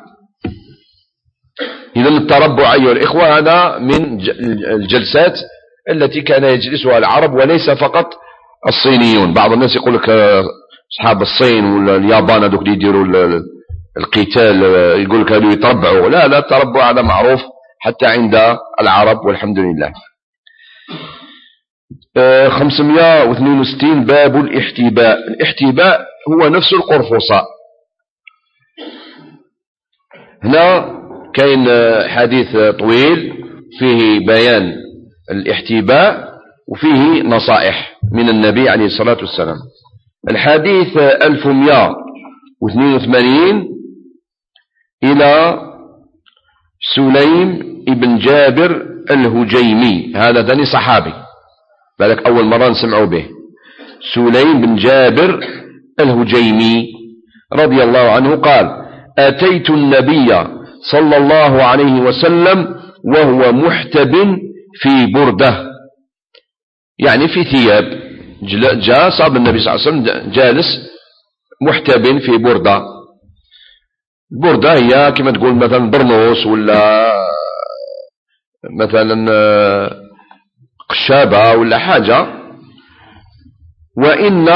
إذن التربع أيها الإخوة هذا من الجلسات التي كان يجلسها العرب وليس فقط الصينيون. بعض الناس يقول لك أصحاب الصين واليابان هذوك اللي يديروا القتال يقول لك هذو يتربعوا. لا لا، التربع هذا معروف حتى عند العرب والحمد لله. 562 باب الاحتباء. الاحتباء هو نفس القرفصاء. هنا كاين حديث طويل فيه بيان الاحتباء وفيه نصائح من النبي عليه الصلاة والسلام. الحديث 1182 إلى سليم بن جابر الهجيمي، هذا داني صحابي بالك أول مرة نسمعوا به. سليم بن جابر الهجيمي رضي الله عنه قال: أتيت النبي صلى الله عليه وسلم وهو محتب في بردة، يعني في ثياب. جاء صاب النبي صلى الله عليه وسلم جالس محتب في بردة. البردة هي كما تقول مثلا برنوس ولا مثلا قشابة ولا حاجة. وإن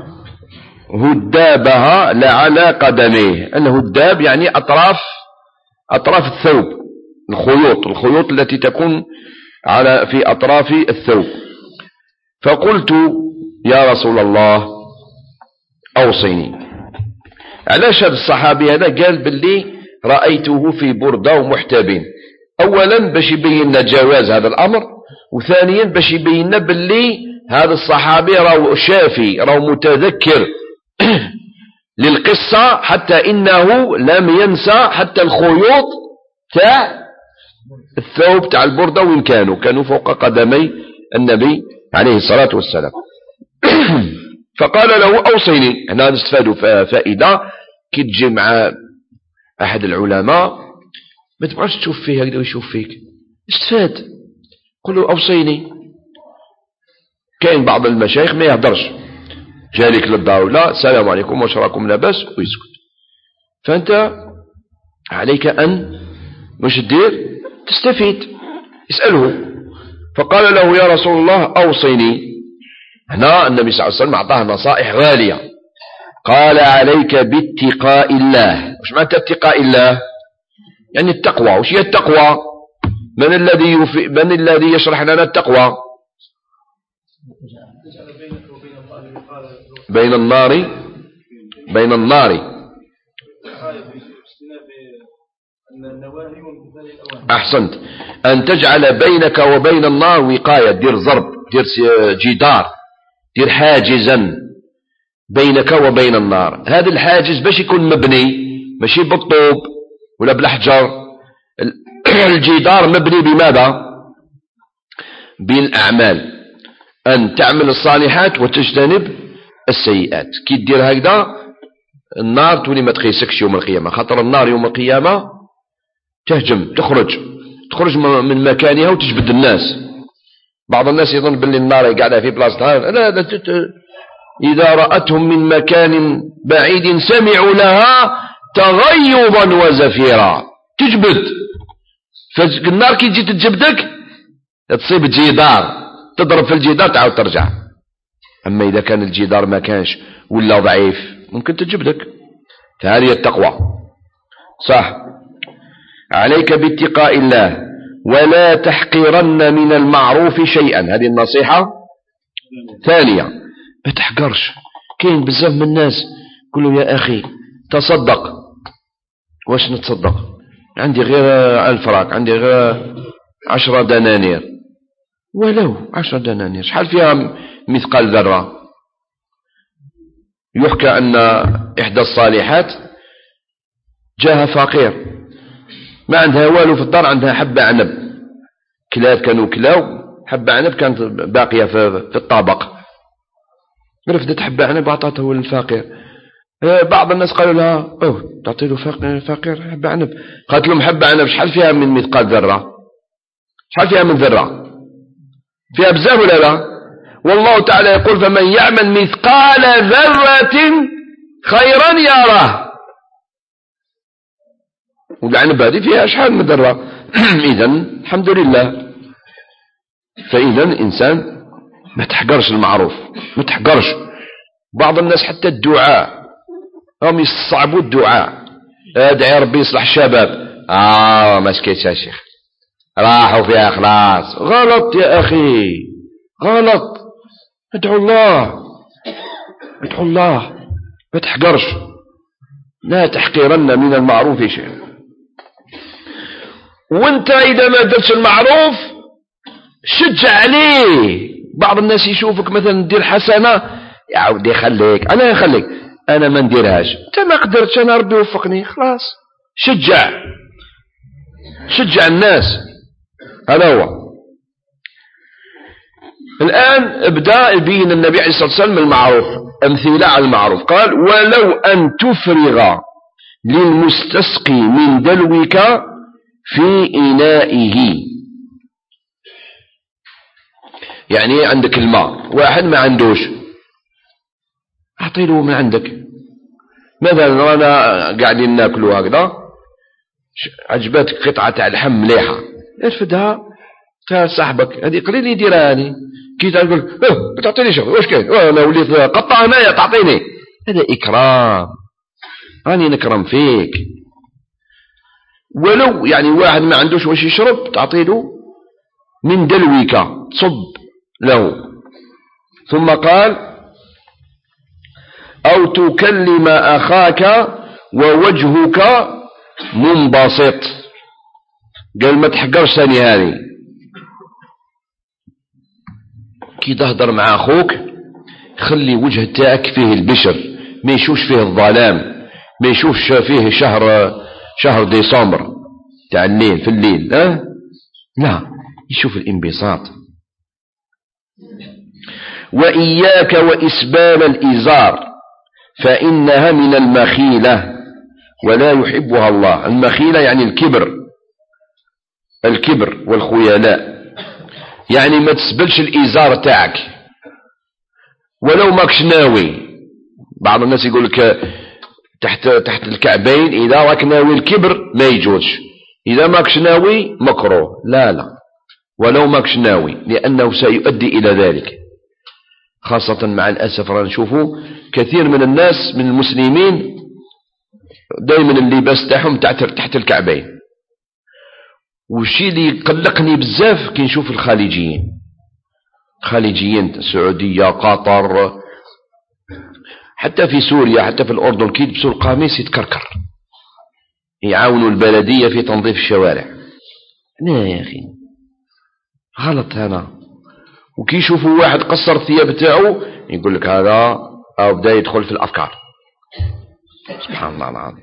هدابها لعلى قدميه. الهداب يعني أطراف الثوب، الخيوط التي تكون في أطراف الثوب. فقلت: يا رسول الله أوصيني. علاش هذا الصحابي هذا قال باللي رأيته في بردة ومحتبين؟ أولا باش يبين لنا جواز هذا الأمر، وثانيا باش يبين لنا باللي هذا الصحابي راهو شافي، راهو متذكر للقصة، حتى إنه لم ينسى حتى الخيوط تاع الثوب تاع البردة وين كانوا فوق قدمي النبي عليه الصلاة والسلام. فقال له: أوصيني. هنا نستفاد فائدة. كي تجي مع أحد العلماء ما تبقاش تشوف فيه هكذا ويشوف فيك، استفاد، قل له أوصيني. كاين بعض المشايخ ما يهدرش، جالك للدار لا السلام عليكم واش راكم لاباس ويسكت. فأنت عليك أن مش تدير، تستفيد، اسأله. فقال له: يا رسول الله أوصيني. هنا النبي صلى الله عليه وسلم أعطاه نصائح غالية. قال: عليك باتقاء الله. وش معنى اتقاء الله؟ يعني التقوى. وش هي التقوى؟ من الذي يشرح لنا التقوى؟ بين النار أحسنت. أن تجعل بينك وبين النار وقاية، دير ضرب، دير جدار، دير حاجزا بينك وبين النار. هذا الحاجز باش يكون مبني ماشي بالطوب ولا بالحجر. الجدار مبني بماذا؟ بالأعمال، أن تعمل الصالحات وتجتنب السيئات. كي دير هكذا النار تولي ما تخيسكش يوم القيامة، خاطر النار يوم القيامة تهجم، تخرج من مكانها وتجبد الناس. بعض الناس يظن باللي النار قاعدة في بلاصتها. لا، إذا رأتهم من مكان بعيد سمعوا لها تغيظا وزفيرا، تجبد. فالنار كي تجي تجبدك تصيب جدار، تضرب في الجدار تعاود ترجع. أما إذا كان الجدار ما كانش ولا ضعيف ممكن تجبدك. فهذه التقوى صح. عليك باتقاء الله ولا تحقرن من المعروف شيئا. هذه النصيحة ثانية. ما تحقرش. كاين بزاف من الناس يقولوا يا أخي تصدق. واش نتصدق؟ عندي غير 1000 راك، عندي غير 10 دنانير. ولو 10 دنانير شحال فيها مثقال ذرة. يحكى أن إحدى الصالحات جاءها فقير ما عندها والو في الدار، عندها حبة عنب، كلاب كانوا كلاو، حبة عنب كانت باقية في الطابق، رفدت حبة عنب وعطاته للفقير. بعض الناس قالوا لها اوه تعطي له فقير حبة عنب. قالت لهم حبة عنب شحال فيها من مثقال ذرة؟ شحال فيها من ذرة؟ فيها بزاف ولا لا؟ والله تعالى يقول فمن يعمل مثقال ذرة خيرا يراه. والعنب هذه فيها شحال من ذرة. إذن الحمد لله. فإذا الإنسان ما تحقرش المعروف، ما تحقرش. بعض الناس حتى الدعاء هم يصعبوا الدعاء. ادعي ربي يصلح الشباب. ما سكيتش يا شيخ راحوا فيها خلاص. غلط يا أخي غلط. ادعو الله، ادعو الله، ما تحقرش. لا تحقرن من المعروف شيء. وانت إذا ما درتش المعروف شجع عليه. بعض الناس يشوفك مثلا دير حسنة يا عودي خليك أنا خليك أنا ما نديرهاش، أنت ما قدرتش أنا ربي وفقني خلاص. شجع الناس. هذا هو. الآن ابدأ يبين النبي عليه الصلاة والسلام المعروف، أمثلة على المعروف. قال ولو أن تفرغ للمستسقي من دلوك في إنائه. يعني عندك الماء، واحد ما عندوش، أعطيله من عندك. مثلا أنا قاعدين ناكلوا هكذا، عجبتك قطعة تاع اللحم مليحة، ارفدها صاحبك، هذه قليل يديرها. هذه كي تقول تعطيني شغل واش كاين؟ انا وليت قطع هنايا تعطيني. هذا إكرام، راني نكرم فيك. ولو يعني واحد ما عندوش واش يشرب تعطيله من دلوك تصب له. ثم قال أو تكلم أخاك ووجهك منبسط. قال ما تحقرش ثاني هذه. كي تهدر مع أخوك خلي وجه تاعك فيه البشر، ما يشوفش فيه الظلام، ما يشوفش فيه شهر ديسمبر تاع الليل في الليل. لا، يشوف الانبساط. وإياك وإسبال الإزار فإنها من المخيلة ولا يحبها الله. المخيلة يعني الكبر والخيلاء. يعني ما تسبلش الإزار تاعك ولو ماكش ناوي. بعض الناس يقول لك تحت الكعبين إذا راك ناوي الكبر ما يجوزش، إذا ماكش ناوي مكروه. لا ولو ماكش ناوي، لأنه سيؤدي إلى ذلك. خاصة مع الأسف رانا نشوفوا كثير من الناس من المسلمين دائما اللباس تاعهم تحت الكعبين. والشيء اللي يقلقني بزاف كي نشوف الخليجيين السعودية قطر حتى في سوريا حتى في الأردن كي يلبسوا القميص يتكركر، يعاونوا البلدية في تنظيف الشوارع. لا يا أخي غلط هذا. وكي يشوفوا واحد قصر الثياب تاعو يقول لك هذا أو بدأ يدخل في الأفكار. سبحان الله العظيم.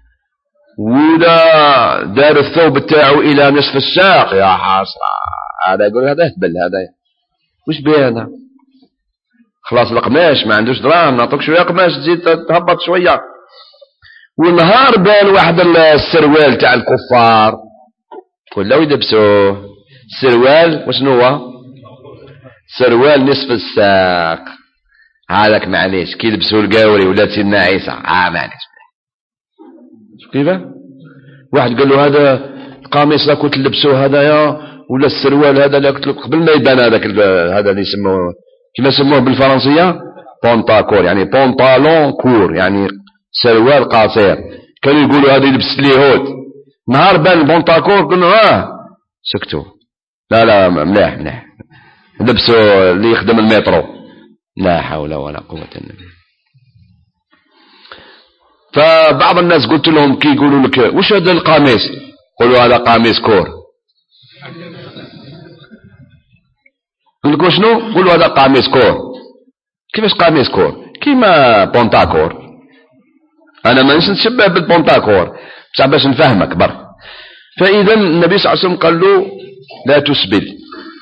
ولا دار الثوب تاعو إلى نصف الساق يا حسرة، هذا يقول هذا يهبل، هذا وش بيه هذا؟ خلاص القماش ما عندوش دراهم، نعطوك شوية قماش تزيد تهبط شوية. والنهار بان واحد السروال تاع الكفار كلهم يلبسوه. السروال وشنو هو؟ سروال نصف الساق. هذاك معليش كي يلبسوا القاوري ولا سيدنا عيسى معليش. كيف واحد قال له هذا القميص لا كنت تلبسوه هذايا ولا السروال هذا اللي قلت لك قبل ما يبان هذاك هذا اللي يسموه كما يسموه بالفرنسيه بونتاكور، يعني بونطالون كور، يعني سروال قصير. كانوا يقولوا هذا يلبس اليهود. نهار بان البونتاكور قلنا سكتوا، لا مليح مليح، لبسوا اللي يخدم المترو. لا حول ولا قوة الا بالله. فبعض الناس قلت لهم كي يقولوا لك وش هذا القميص، قولوا هذا قميص كور. قل لك شنو، قولوا هذا قميص كور. كيفاش قميص كور؟ كيما بونتاكور. انا ما نش نشبه بالبونتاكور بصح باش نفهمك برك. فاذا النبي صلى الله عليه وسلم قال له لا تسبل،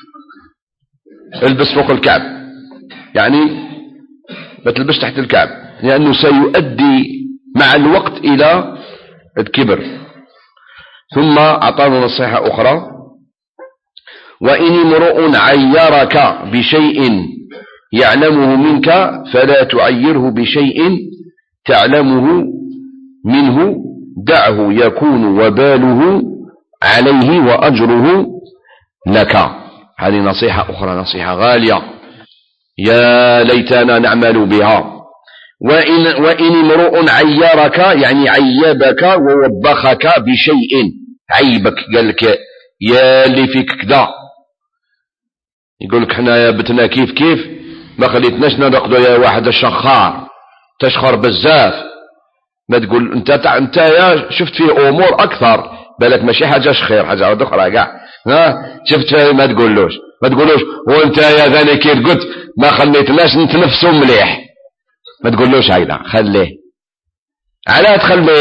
البس فوق الكعب، يعني ما تلبس تحت الكعب، لانه سيؤدي مع الوقت الى الكبر. ثم اعطانا نصيحة اخرى: وان امرؤ عيرك بشيء يعلمه منك فلا تعيره بشيء تعلمه منه، دعه يكون وباله عليه وأجره لك. هذه نصيحة أخرى، نصيحة غالية يا ليتنا نعمل بها. وإن امرؤ عيرك يعني عيبك ووبخك بشيء، عيبك قال لك يا اللي فيك كذا، يقول لك حنا بتنا كيف كيف ما خليتناش نرقدوا يا واحد الشخار، تشخر بزاف. ما تقول انت يا شفت فيه امور اكثر، بالك ماشي حاجه خير، حاجه اخرى كاع. شفت فيه ما تقولوش وانت يا ذاني كيف قلت ما خليتناش نتنفسوا مليح، ما تقولوش هيدا، خليه. علاه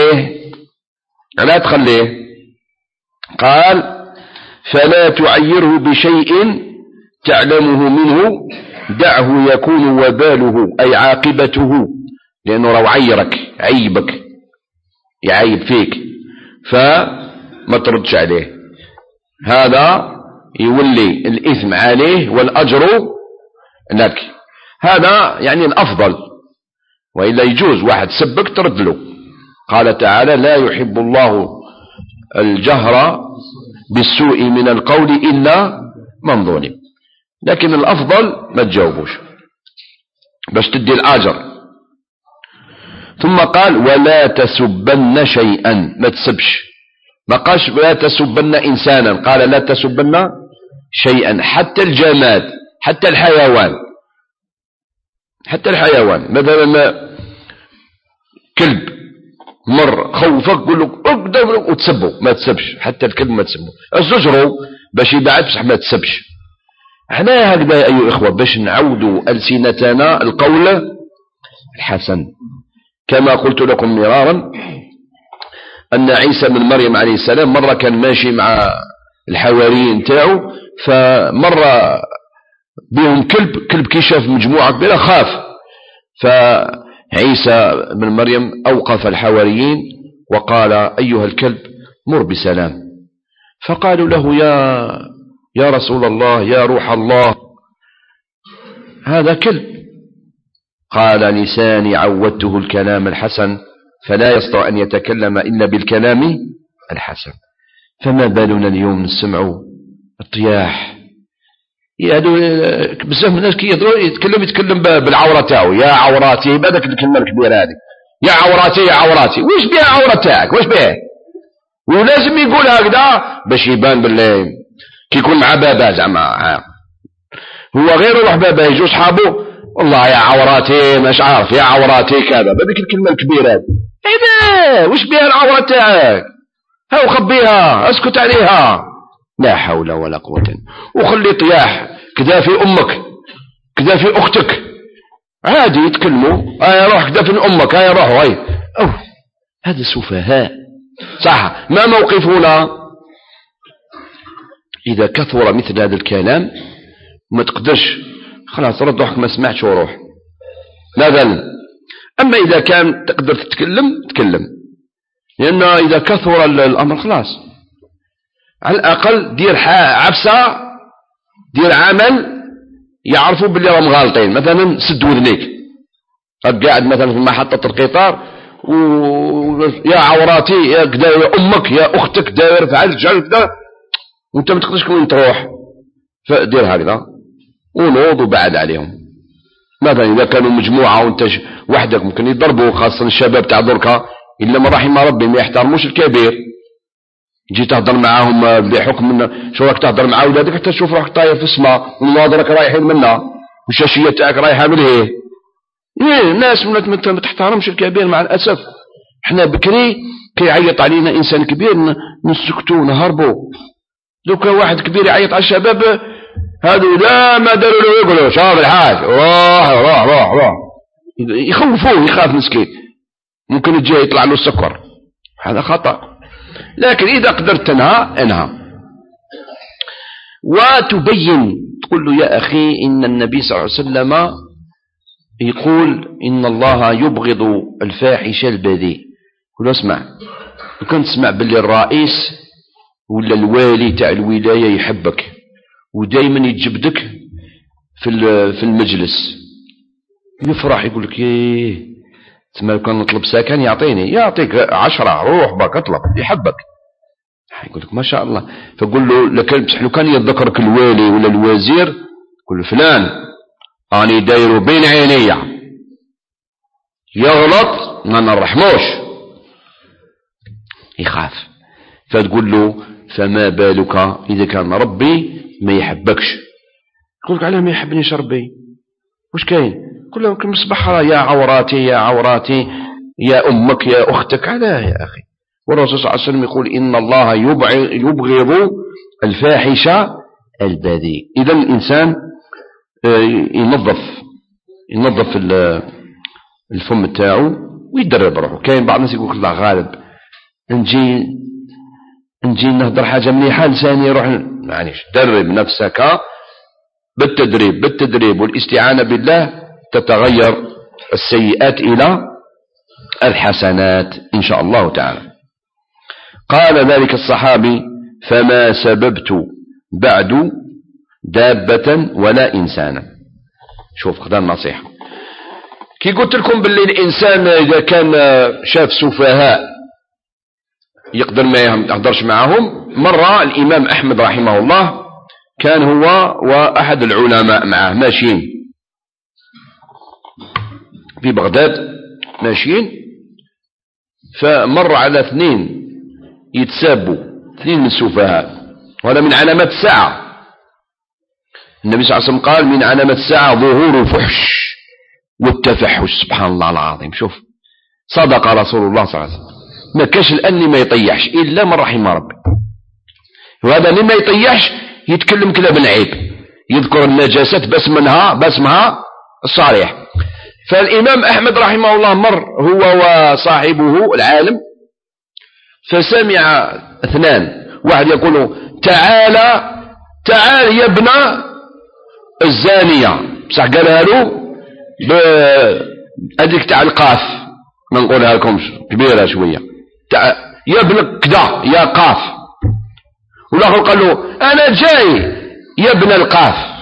تخليه؟ قال فلا تعيره بشيء تعلمه منه، دعه يكون وباله أي عاقبته، لأنه لو عيبك يعيب فيك فما تردش عليه، هذا يولي الإثم عليه والأجر لك. هذا يعني الأفضل، وإلا يجوز واحد سبك ترد له. قال تعالى لا يحب الله الجهر بالسوء من القول إلا من ظلم، لكن الأفضل ما تجاوبوش باش تدي الأجر. ثم قال ولا تسبن شيئا، ما تسبش، ما قالش لا تسبن إنسانا، قال لا تسبن شيئا، حتى الجماد، حتى الحيوان. مثلا كلب مر خوفك قول له اقدر وتسبه، ما تسبش، حتى الكلب ما تسبه، الزجره باش يبعد بصح ما تسبش. احنا هكذا يا أيها الإخوة باش نعودوا ألسنتنا القول الحسن. كما قلت لكم مرارا أن عيسى بن مريم عليه السلام مرة كان ماشي مع الحواريين تاعو، فمر بهم كلب كي شاف مجموعة كبيرة خاف، فعيسى بن مريم أوقف الحواريين وقال أيها الكلب مر بسلام. فقالوا له يا رسول الله يا روح الله هذا كلب. قال لساني عودته الكلام الحسن فلا يستطيع أن يتكلم إلا بالكلام الحسن. فما بالنا اليوم نسمع الطياح، بزاف من الناس كي يتكلم بالعورة تاعو، يا عوراتي، هذاك الكلمة الكبيرة هذه، يا عوراتي، وش بها عورة تاعك، وش بها؟ ولازم يقول هكذا باش يبان باللي كي يكون مع بابا، زعما هو غير يروح بابا يجوا صحابه والله يا عوراتي مش عارف يا عوراتي كذا، بهذيك الكلمة الكبيرة هذه. ايه وش بها العورة تاعك؟ هاو خبيها، اسكت عليها، لا حول ولا قوة. وخلي طياح كذا في امك كذا في اختك، عادي يتكلموا، روح كذا في امك، روح هاي، هذا سفهاء صح. ما موقفنا اذا كثر مثل هذا الكلام؟ ما تقدرش خلاص رد روحك ما سمعتش وروح، لا بل. اما اذا كان تقدر تكلم، لان اذا كثر الامر خلاص على الاقل دير عبسة، دير عمل يعرفوا باللي راهم غالطين. مثلا سد وذنيك، قاعد مثلا في محطة القطار يا عوراتي يا كذا، يا امك يا اختك داير فعلت كذا، وانت ما تقدرش وين تروح، فدير هكذا ونوض وبعد عليهم. مثلا إذا كانوا مجموعة وانت وحدك ممكن يضربوا، خاصة الشباب تاع دركا إلا من رحم ربي ما يحترموش الكبير. جي تهضر معاهم بحكم شو راك تهضر مع أولادك حتى تشوف روحك طاير في السماء ونواظرك رايحين منا والشاشية تاعك رايحة من هيه. الناس ما تحترمش الكبير مع الأسف. احنا بكري كي يعيط علينا إنسان كبير نسكتوا نهربوا. لو كان واحد كبير يعيط على الشباب هذو لا ما داروا له يقولوا شاف الحاج روح يخوفوه، يخاف مسكين ممكن يجي يطلع له السكر، هذا خطأ. لكن إذا قدرت تنهى انهى وتبين، تقول له يا أخي إن النبي صلى الله عليه وسلم يقول إن الله يبغض الفاحش البذيء. قل له اسمع، لو كنت تسمع باللي الرئيس ولا الوالي تاع الولاية يحبك ودايما يجبدك في المجلس يفرح، يقول لك ياه تسمى لو كان نطلب سكن يعطيك 10 روح باك اطلب، يحبك يقول لك ما شاء الله. فقول له لو كان يذكرك الوالي ولا الوزير قل له فلان اني دايره بين عينيا يغلط ما نرحموش، يخاف. فتقول له فما بالك إذا كان ربي ما يحبكش؟ يقول لك علاه ما يحبنيش ربي؟ وش كاين؟ قل له كمصبح يا عوراتي يا عوراتي يا أمك يا أختك. علاه يا أخي؟ والرسول صلى الله عليه وسلم يقول إن الله يبغض الفاحش البذيء. إذا الإنسان ينظف الفم تاعه ويدرب روحه. كاين بعض الناس يقول الله غالب نجي نهضر حاجة مليحة لساني يروح، معليش درب نفسك بالتدريب والاستعانة بالله تتغير السيئات إلى الحسنات إن شاء الله تعالى. قال ذلك الصحابي فما سببت بعد دابة ولا إنسانا. شوف خذ النصيحة. كي قلت لكم باللي الإنسان إذا كان شاف سفهاء يقدر ما يهضرش معهم. مرة الإمام أحمد رحمه الله كان هو وأحد العلماء معه ماشيين في بغداد ماشيين، فمر على 2 يتسابوا، 2 من السفهاء، وهذا من علامات الساعة. النبي صلى الله عليه وسلم قال من علامات الساعة ظهور الفحش والتفحش. سبحان الله العظيم. شوف صدق رسول الله صلى الله عليه وسلم. ما كاش الآن ما يطيحش إلا من رحم ربي، وهذا اللي ما يطيحش يتكلم كلام العيب، يذكر النجاسات باسمها الصريح. فالإمام أحمد رحمه الله مر هو وصاحبه العالم، فسمع 2 واحد يقول تعال يا ابن الزانية، بصح قالها له بأديك تاع القاف، ما نقولها لكمش كبيرة شوية، يا ابن كذا يا قاف. والآخر قال له أنا جاي يا ابن القاف.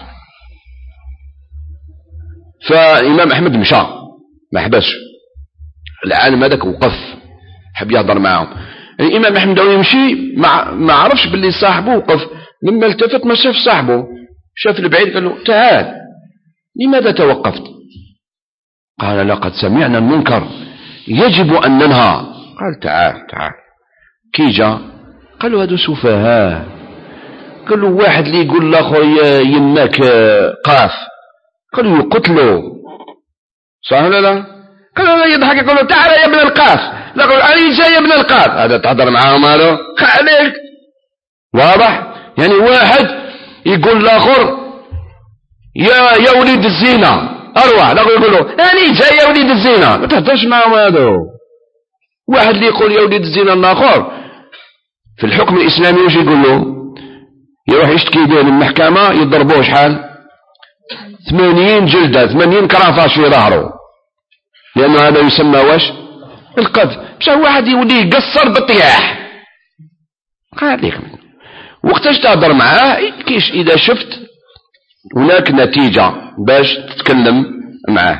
فالإمام أحمد مشى ما حبسش، العالم هذاك وقف حب يهضر معهم. الإمام أحمد يمشي ما عرفش باللي صاحبه وقف، لما التفت ما شاف صاحبه، شاف البعيد قال له تعال لماذا توقفت؟ قال لقد سمعنا المنكر يجب أن ننهى. قال تعال كي جاء قال له هذا سفهاء، قال له واحد اللي يقول لاخر يماك قاف، قال له يقتله، صح ولا لا؟ قال له يضحك يقول له تعال يا ابن القاف، لا قال أنا جاي يا ابن القاف. هذا تحضر معاه ماله عليك، واضح؟ يعني واحد يقول لاخر يا وليد الزينة أروح، لا يقول له أنا جاي يا وليد الزينة، ما تهدرش معهم. هذا واحد اللي يقول يا وليد الزينة الآخر في الحكم الإسلامي وش يقول له؟ يروح يشتكي به للمحكمة يضربوه شحال 80 جلدة 80 كرافاش في ظهره، لأنه هذا يسمى واش القذف. مش واحد يولي يقصر بالطياح. قال لك وقتاش تهضر معاه كيش إذا شفت هناك نتيجة باش تتكلم معاه.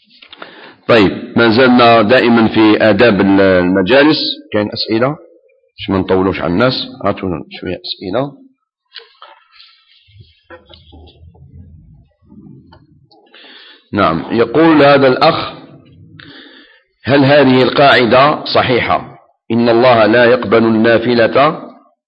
طيب ما زلنا دائما في آداب المجالس. كاين أسئلة؟ باش ما نطولوش على الناس. هاتونا شوية أسئلة. نعم، يقول هذا الأخ: هل هذه القاعدة صحيحة؟ إن الله لا يقبل النافلة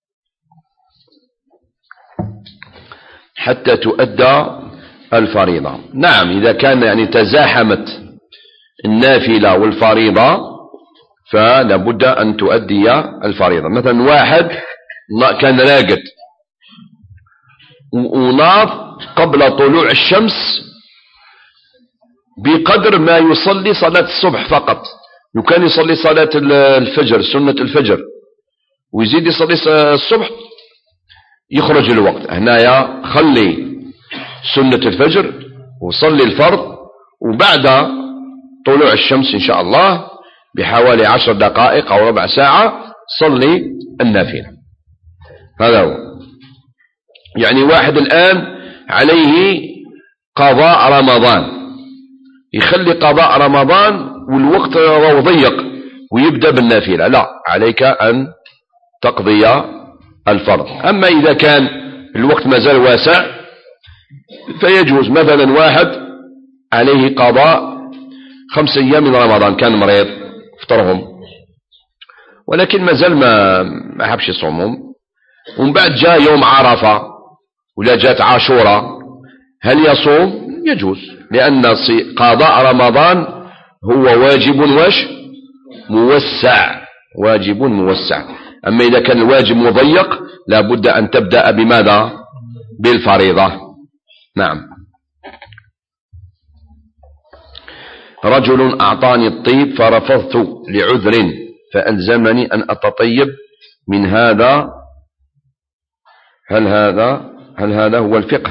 حتى تؤدى الفريضة. نعم، إذا كان يعني تزاحمت النافلة والفريضة فلا بد أن تؤدي الفريضة. مثلا واحد كان راقد وناض قبل طلوع الشمس بقدر ما يصلي صلاة الصبح فقط، وكان يصلي صلاة الفجر سنة الفجر ويزيد يصلي الصبح يخرج الوقت. هنايا خلي سنة الفجر وصلي الفرض، وبعد طلوع الشمس إن شاء الله بحوالي 10 دقائق أو ربع ساعة صلي النافلة. هذا هو. يعني واحد الآن عليه قضاء رمضان، يخلي قضاء رمضان والوقت ضيق ويبدأ بالنافلة، لا، عليك أن تقضي الفرض. أما إذا كان الوقت ما زال واسع فيجوز. مثلا واحد عليه قضاء 5 أيام من رمضان، كان مريض افطرهم ولكن ما زال ما حبش يصومهم، ومن بعد جاء يوم عرفة ولا جات عاشوراء، هل يصوم؟ يجوز، لأن قضاء رمضان هو واجب موسع، واجب موسع. أما إذا كان الواجب مضيق لا بد أن تبدأ بماذا؟ بالفريضة. نعم. رجل أعطاني الطيب فرفضت لعذر فألزمني أن أتطيب من هذا، هل هذا هو الفقه؟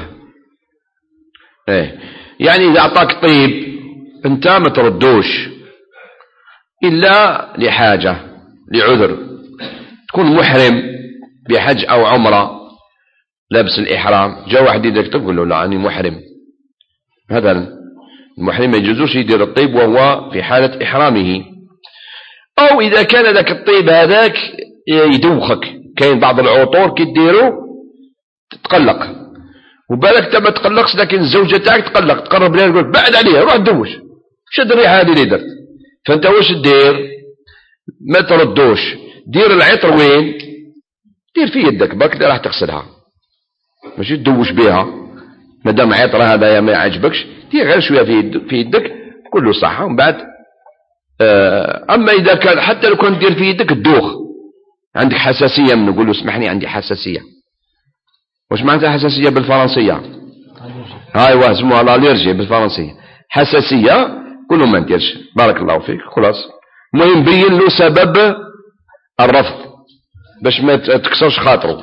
يعني إذا أعطاك طيب أنت ما تردوش إلا لحاجة لعذر، تكون محرم بحج أو عمرة لابس الإحرام، جاء واحد يدك تقول له لا أنا محرم. هذا المحرم ما يجوزوش يدير الطيب وهو في حالة إحرامه. أو إذا كان ذاك الطيب هذاك يدوخك، كاين بعض العطور كي ديرو تتقلق، وبالك تما تقلقش، لكن الزوجة تاعك تقلق، تقرب لها تقول بعد عليها روح دوش، شد الريحة هذه اللي درت. فأنت واش دير؟ ما تردوش، دير العطر وين؟ دير في يدك، برك راح تغسلها، ماشي تدوش بها. مادام عطر هذا ما يعجبكش دير غير شوية في يدك كله صحة، ومن بعد أما إذا كان حتى لو كان دير في يدك الدوخ، عندك حساسية منه، قول له اسمحني عندي حساسية. واش معناتها حساسية بالفرنسية؟ هاي واسموها الاليرجي بالفرنسية، حساسية. كله ما نديرش، بارك الله فيك، خلاص. المهم بين له سبب الرفض باش ما تكسرش خاطره.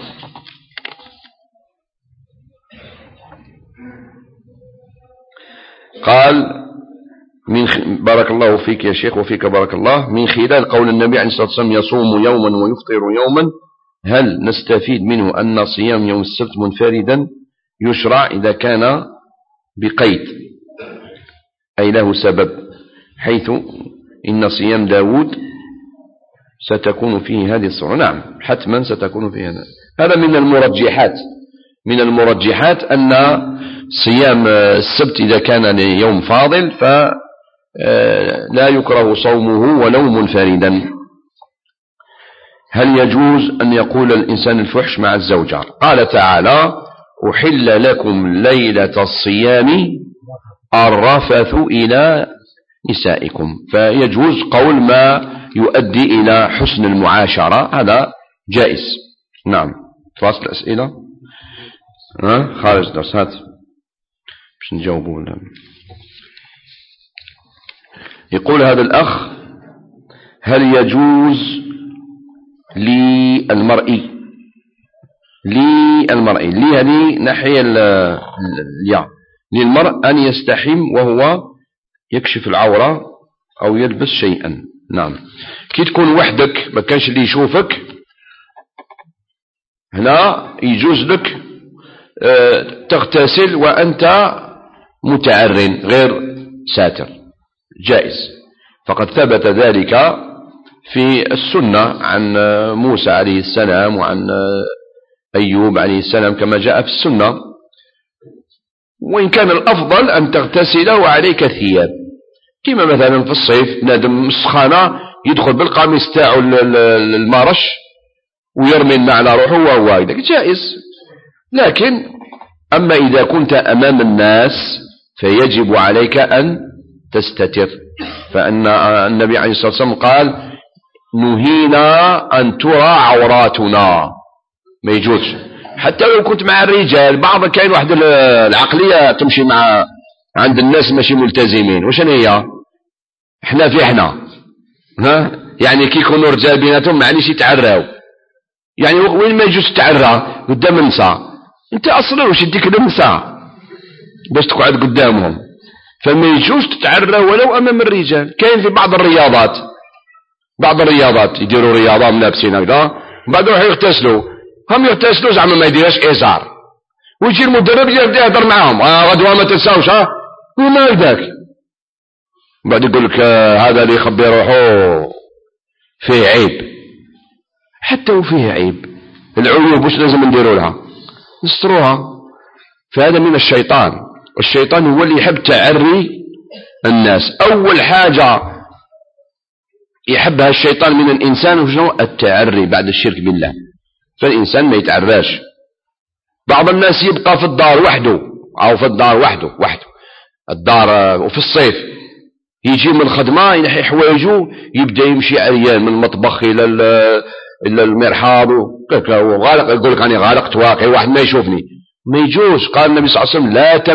قال بارك الله فيك يا شيخ وفيك بارك الله، من خلال قول النبي عليه الصلاة والسلام يصوم يوما ويفطر يوما، هل نستفيد منه أن صيام يوم السبت منفردا يشرع إذا كان بقيد، أي له سبب، حيث إن صيام داود ستكون فيه هذه الصورة؟ نعم، حتما ستكون فيه هذا من المرجحات أن صيام السبت إذا كان يوم فاضل فلا يكره صومه ولو منفردا. هل يجوز أن يقول الإنسان الفحش مع الزوجة؟ قال تعالى أحل لكم ليلة الصيام الرفث إلى نسائكم، فيجوز قول ما يؤدي إلى حسن المعاشرة، هذا جائز. نعم. تواصل الأسئلة خارج درس، هات باش نجاوبوا. يقول هذا الأخ هل يجوز للمرء هذه ناحية الياء للمرء أن يستحم وهو يكشف العورة أو يلبس شيئا؟ نعم. كي تكون وحدك ما كانش اللي يشوفك، هنا يجوز لك تغتسل وأنت متعرٍ غير ساتر، جائز، فقد ثبت ذلك في السنة عن موسى عليه السلام وعن أيوب عليه السلام كما جاء في السنة، وإن كان الأفضل أن تغتسل وعليك ثياب، كما مثلا في الصيف نادم السخانة يدخل بالقميص تاعو المارش ويرمي الماء على روحه وهو هكذا جائز. لكن أما إذا كنت أمام الناس فيجب عليك أن تستتر، فأن النبي عليه الصلاة والسلام قال نهينا أن ترى عوراتنا، ما يجوز. حتى لو كنت مع الرجال، بعض كاين واحد العقلية تمشي مع عند الناس ماشي ملتزمين، وشن هي احنا في احنا يعني كي يكونوا رجال بيناتهم معليش يتعراو، يعني وين ما يجوز تعرى قدام النساء، انت اصلا واش يديك النساء باش تقعد قدامهم، فما يجوز تتعرى ولو امام الرجال. كاين في بعض الرياضات يديروا رياضه ملابسين هكذا، بعد يروحوا يغتسلوا، هم يغتسلوا زعما ما يديرش ازار، ويجي المدرب يبدا يهضر معاهم غدوه ما تنساوش وما هكذاك، بعد يقول لك هذا اللي يخبي روحه فيه عيب. حتى وفيه عيب العيوب وش لازم نديروا لها؟ نستروها. فهذا من الشيطان، والشيطان هو اللي يحب تعري الناس. أول حاجة يحبها الشيطان من الإنسان وشنو؟ التعري بعد الشرك بالله، فالإنسان ما يتعراش. بعض الناس يبقى في الدار وحده، أو في الدار وحده الدار، وفي الصيف يجي من الخدمة ينحي حوايجه يبدأ يمشي عريان من المطبخ إلى المرحاض وغالق، يقول لك أنا غالقت واقعي واحد ما يشوفني، ما يجوز. قال النبي صلى الله عليه وسلم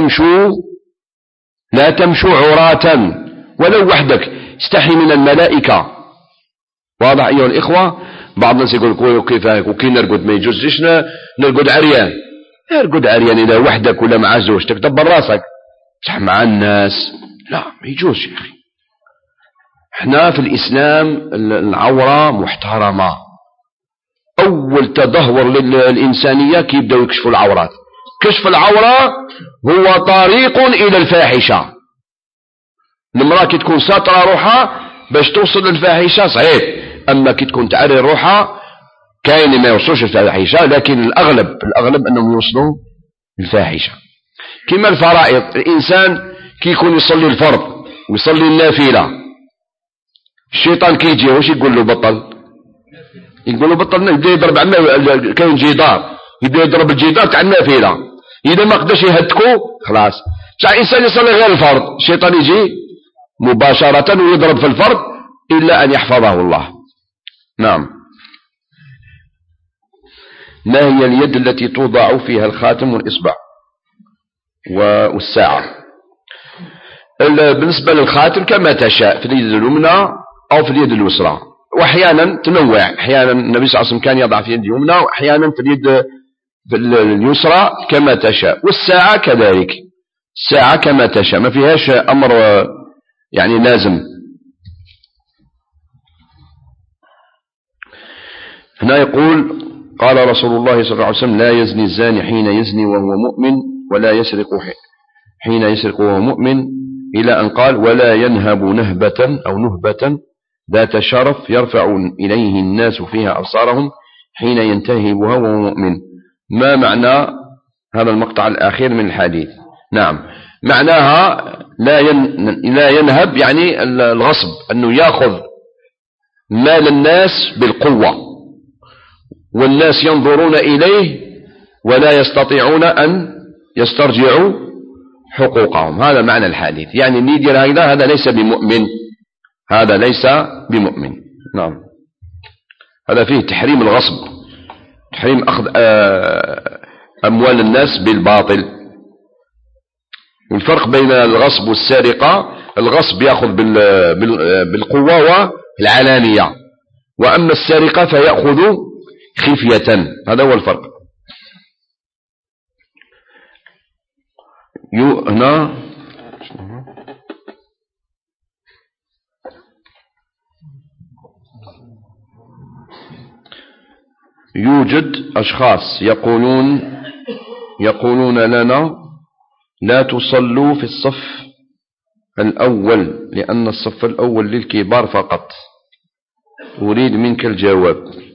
لا تمشوا عراة ولو وحدك، استحي من الملائكة. واضح أيها الإخوة؟ بعض الناس يقول كيف وكي نرقد ما يجوزش نرقد عريان. ارقد عريان إذا وحدك ولا مع زوجتك دبر راسك، صح مع الناس لا ما يجوز يا أخي. احنا في الإسلام العورة محترمة. أول تدهور للإنسانية كي يبدأوا يكشفوا العورات. كشف العورة هو طريق إلى الفاحشة. المرأة كي تكون ساطرة روحها باش توصل للفاحشة صحيح، أما كي تكون تعري روحها كاين ما يوصلش للفاحشة، لكن الأغلب أنهم يوصلوا للفاحشة. كما الفرائض، الإنسان كي يكون يصلي الفرض ويصلي النافلة، الشيطان كي يجي واش يقول له؟ بطل يبدا يضرب عنا، كاين جدار يبدا يضرب الجدار تاع النافلة، إذا ما قدرش يهدكو خلاص. تاع إنسان يصلي غير الفرض الشيطان يجي مباشرة ويضرب في الفرض إلا أن يحفظه الله. نعم. ما هي اليد التي توضع فيها الخاتم والإصبع والساعة؟ بالنسبة للخاتم كما تشاء، في اليد اليمنى أو في اليد اليسرى، وأحيانا تنوع، أحيانا النبي صلى الله عليه وسلم كان يضع في اليد اليمنى وأحيانا في اليد اليسرى كما تشاء. والساعة كذلك، الساعة كما تشاء، ما فيهاش أمر يعني لازم. هنا يقول قال رسول الله صلى الله عليه وسلم لا يزني الزاني حين يزني وهو مؤمن، ولا يسرق حين يسرق وهو مؤمن، إلى أن قال ولا ينهب نهبة أو نهبة ذات شرف يرفع إليه الناس فيها أبصارهم حين ينتهبها وهو مؤمن. ما معنى هذا المقطع الأخير من الحديث؟ نعم، معناها لا ينهب يعني الغصب، أنه يأخذ مال الناس بالقوة والناس ينظرون إليه ولا يستطيعون أن يسترجعوا حقوقهم. هذا معنى الحديث، يعني اللي يدير هذا ليس بمؤمن، هذا ليس بمؤمن. نعم، هذا فيه تحريم الغصب، تحريم أخذ أموال الناس بالباطل. والفرق بين الغصب والسرقة، الغصب يأخذ بالقوة والعلانية، وأما السرقة فيأخذ خفية، هذا هو الفرق. هنا يوجد أشخاص يقولون لنا لا تصلوا في الصف الأول لأن الصف الأول للكبار فقط. أريد منك الجواب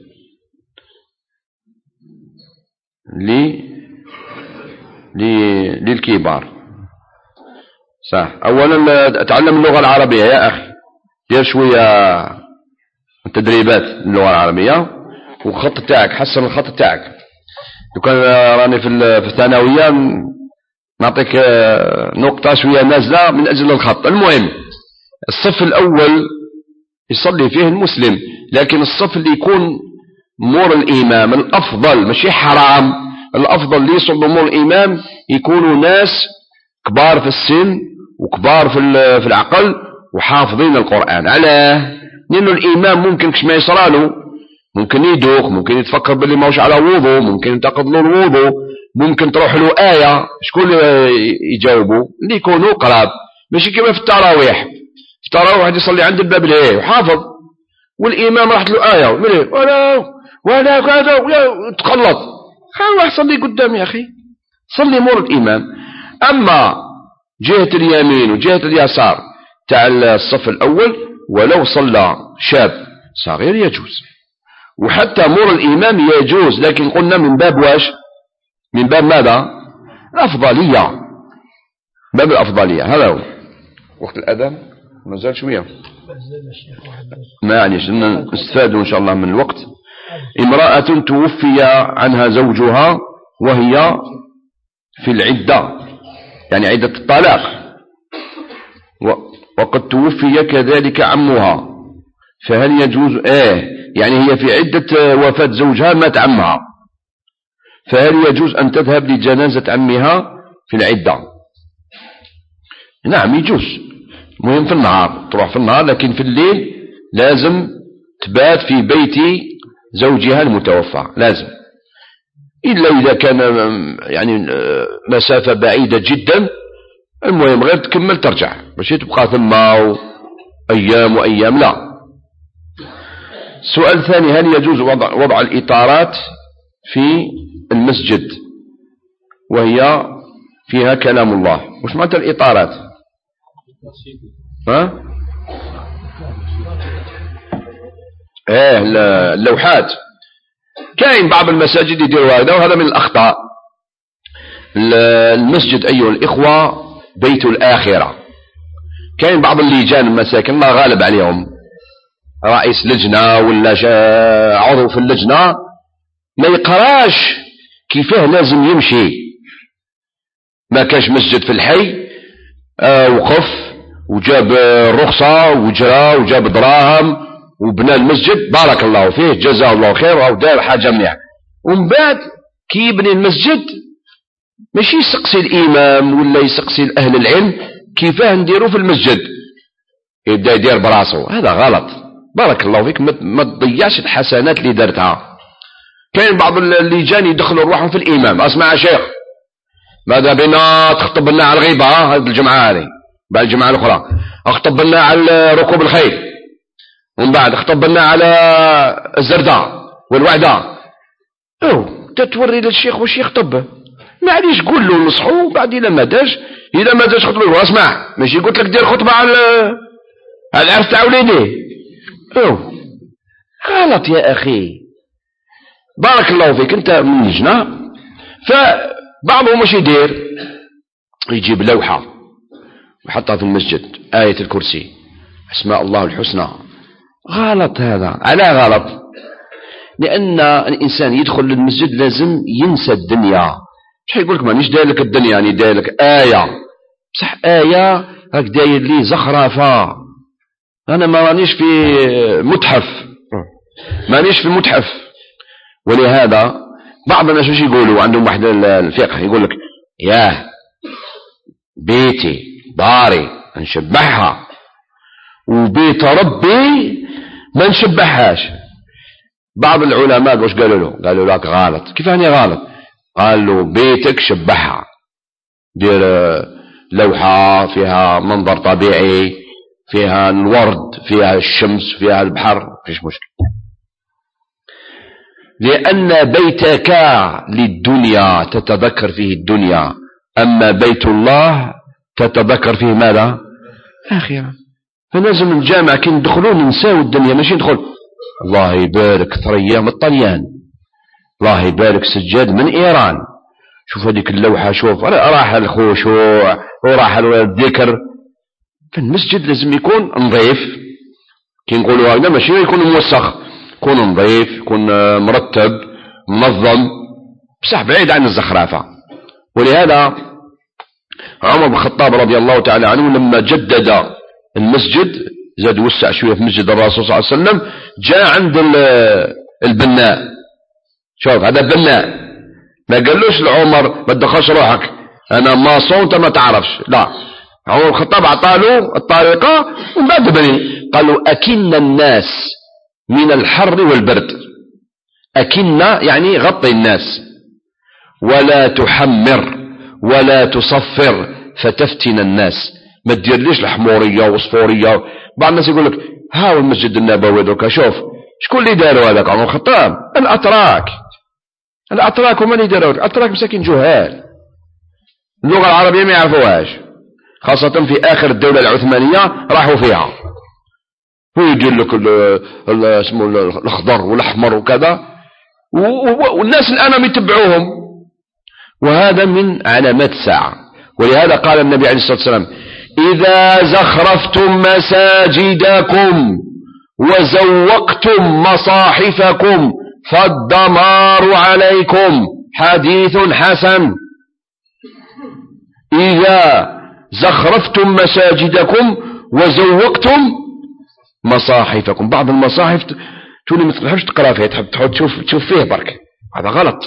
للكبار. صح. أولا أتعلم اللغة العربية يا أخي، دير شوية تدريبات اللغة العربية، والخط تاعك حسن الخط تاعك. لو كان راني في الثانوية نعطيك نقطة شوية نازلة من أجل الخط. المهم الصف الأول يصلي فيه المسلم، لكن الصف اللي يكون مور الإمام الأفضل، ماشي حرام، الأفضل اللي يصلوا مور الإمام يكونوا ناس كبار في السن وكبار في العقل وحافظين القرآن. علاه؟ لأنه الإمام ممكن كش ما يصراله، ممكن يدوخ، ممكن يتفكر باللي ماهوش على وضوء، ممكن ينتقد له الوضوء، ممكن تروح له آية. شكون يجاوبه؟ اللي يكونوا قراب، ماشي كما في التراويح. في التراويح واحد يصلي عند الباب ليه وحافظ، والإمام راحت له آية ولا كذا تخلط، خلي واحد صلي قدام يا أخي، صلي مور الإمام. أما جهة اليمين وجهة اليسار تاع الصف الأول ولو صلى شاب صغير يجوز، وحتى مور الإمام يجوز، لكن قلنا من باب واش؟ من باب ماذا؟ الأفضلية، باب الأفضلية. هذا هو. وقت الأذان مازال شوية، ما يعني نستفاد إن شاء الله من الوقت. امرأة توفي عنها زوجها وهي في العدة، يعني عدة الطلاق، وقد توفي كذلك عمها، فهل يجوز؟ يعني هي في عدة وفاة زوجها مات عمها، فهل يجوز أن تذهب لجنازة عمها في العدة؟ نعم يجوز. مهم في النهار تروح في النهار، لكن في الليل لازم تبات في بيت زوجها المتوفى، لازم، إلا إذا كان يعني مسافة بعيدة جدا. المهم غير تكمل ترجع، ماشي تبقى ثم أيام وأيام، لا. السؤال الثاني: هل يجوز وضع الإطارات في المسجد وهي فيها كلام الله؟ وش معنى الإطارات؟ اللوحات. كاين بعض المساجد يديروا هذا، وهذا من الأخطاء. المسجد أيها الإخوة بيت الآخرة. كاين بعض اللجان المساكن الله غالب عليهم، رئيس لجنة ولا عضو في اللجنة ما يقراش كيفاه لازم يمشي. ما كاش مسجد في الحي وقف وجاب الرخصة وجرى وجاب دراهم وبنى المسجد، بارك الله فيه جزاه الله خير أو دار حاجة مليحة، ومن بعد كي يبني المسجد ماشي يسقسي الإمام ولا يسقسي أهل العلم كيفاه نديروا في المسجد، يبدأ يدير براسه. هذا غلط. بارك الله فيك، ما تضيعش الحسنات اللي درتها. كاين بعض اللجان يدخلوا روحهم في الإمام. اسمع يا شيخ، ماذا بنا تخطب لنا على الغيبة هذه الجمعة، هذه بعد الجمعة الأخرى اخطب لنا على ركوب الخيل، ومن بعد اخطب لنا على الزرداء والوعدة. تتوري للشيخ وش يخطب، معليش قول له نصحه، بعد إذا ما داش خطب له. اسمع، ماشي قلت لك دير خطبة على العرس تاع وليدي. غلط يا أخي، بارك الله فيك، أنت من لجنة. فبعضهم مش يدير، يجيب لوحة ويحطها في المسجد، آية الكرسي، أسماء الله الحسنى. غلط هذا. على غلط؟ لأن الإنسان يدخل للمسجد لازم ينسى الدنيا. مش يقول لك مانيش داير لك الدنيا، يعني داير لك آية، صح آية هاك داير لي زخرفة. أنا ما رانيش في متحف، مانيش في المتحف. ولهذا بعض الناس وش يقولوا عندهم واحد الفقه، يقول لك ياه بيتي داري نشبعها وبيت ربي ما نشبعهاش. بعض العلماء وش قالوا له؟ قالوا لك غلط. كيف يعني غلط؟ قالوا بيتك شبعها، دير لوحة فيها منظر طبيعي، فيها الورد، فيها الشمس، فيها البحر، فيش مشكلة. لأن بيتك للدنيا تتذكر فيه الدنيا، أما بيت الله تتذكر فيه ماذا؟ آخرة. فلازم الجامع كي ندخلون ننساو الدنيا، ماشي ندخل الله يبارك ثريا من الطليان، الله يبارك سجاد من إيران. شوف هذيك اللوحة، شوف راح الخشوع وراح الذكر. فالمسجد لازم يكون نظيف، كي نقولوا هذا ماشي يكون موسخ، يكون نظيف، يكون مرتب منظم، بصح بعيد عن الزخرفة. ولهذا عمر بن الخطاب رضي الله تعالى عنه لما جدد المسجد، زاد وسع شوية في مسجد الرسول صلى الله عليه وسلم، جاء عند البناء. شوف هذا بناء، ما قالوش لعمر ما تدخلش روحك انا ماصون انت ما تعرفش، لا، عمر بن الخطاب عطاله الطريقة ومن بعد بني. قالوا أكن الناس من الحر والبرد، أكن يعني غطي الناس، ولا تحمر ولا تصفر فتفتن الناس، ما تديرليش الحمورية والصفورية. بعض الناس يقول لك هاو المسجد النبوي دوكا، شوف شكون اللي داروا هذاك؟ عمر الخطاب. الأتراك هما اللي داروا، الأتراك مساكين جهال، اللغة العربية ما يعرفوهاش، خاصة في آخر الدولة العثمانية راحوا فيها، هو يدير لك اسمه الأخضر والأحمر وكذا، والناس الآن يتبعوهم، وهذا من علامات الساعة. ولهذا قال النبي عليه الصلاة والسلام إذا زخرفتم مساجدكم وزوقتم مصاحفكم فالدمار عليكم. حديث حسن. إذا زخرفتم مساجدكم وزوقتم مصاحفكم. بعض المصاحف تولي ما تحبش تقرا فيها، تحب تشوف فيه برك، هذا غلط.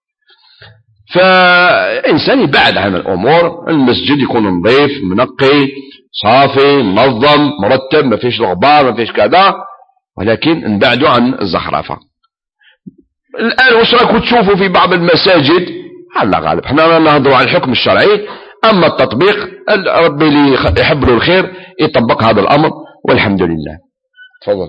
فإنسان يبعد عن الأمور، المسجد يكون نظيف منقي صافي منظم مرتب، ما فيش الغبار ما فيش كذا، ولكن نبعدوا عن الزخرفة. الآن واش راكم تشوفوا في بعض المساجد؟ على غالب احنا نهضروا عن الحكم الشرعي، أما التطبيق ربي اللي يحب له الخير يطبق هذا الأمر والحمد لله. تفضل.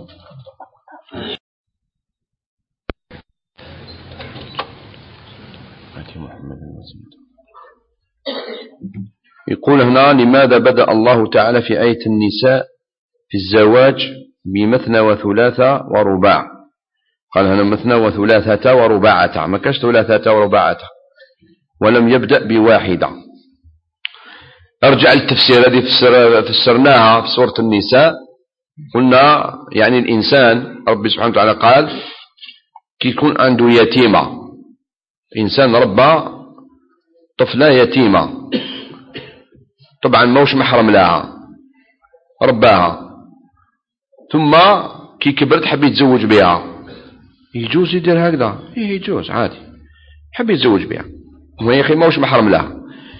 يقول هنا لماذا بدأ الله تعالى في آية النساء في الزواج بمثنى وثلاثة ورباع؟ قال هنا مثنى وثلاثة ورباعة، ما كاش ثلاثة ورباعة، ولم يبدأ بواحدة. ارجع للتفسير هذه فسرناها في سورة النساء، قلنا يعني الإنسان ربي سبحانه وتعالى قال كي يكون عنده يتيمة، إنسان ربى طفلة يتيمة، طبعا موش محرم لها، رباها، ثم كي كبرت حب يتزوج بها، يجوز يدير هكذا؟ إيه يجوز عادي، حب يتزوج بها وهي أخي موش محرم لها.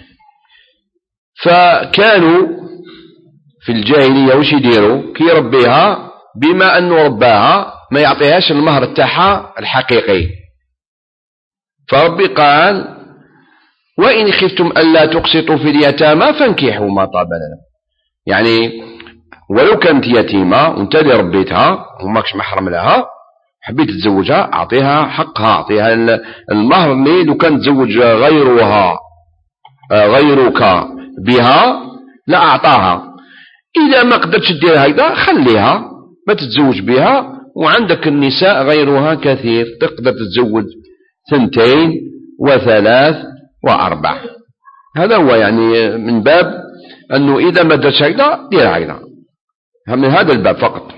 فكانوا في الجاهلية وش يديروا؟ كي يربيها بما أنه رباها ما يعطيهاش المهر تاعها الحقيقي، فربي قال وإن خفتم ألا تقسطوا في اليتامى فانكحوا ما طاب لكم. يعني ولو كانت يتيمة وانت اللي ربيتها وماكش محرم لها، حبيت تتزوجها، أعطيها حقها، أعطيها المهر اللي لو كان تزوج غيرك بها لا أعطاها. إذا ما قدرتش تدير هيدا خليها ما تتزوج بها، وعندك النساء غيرها كثير، تقدر تتزوج 2 و3 و4. هذا هو يعني من باب أنه إذا ما درتش هيدا دير هيدا، من هذا الباب فقط.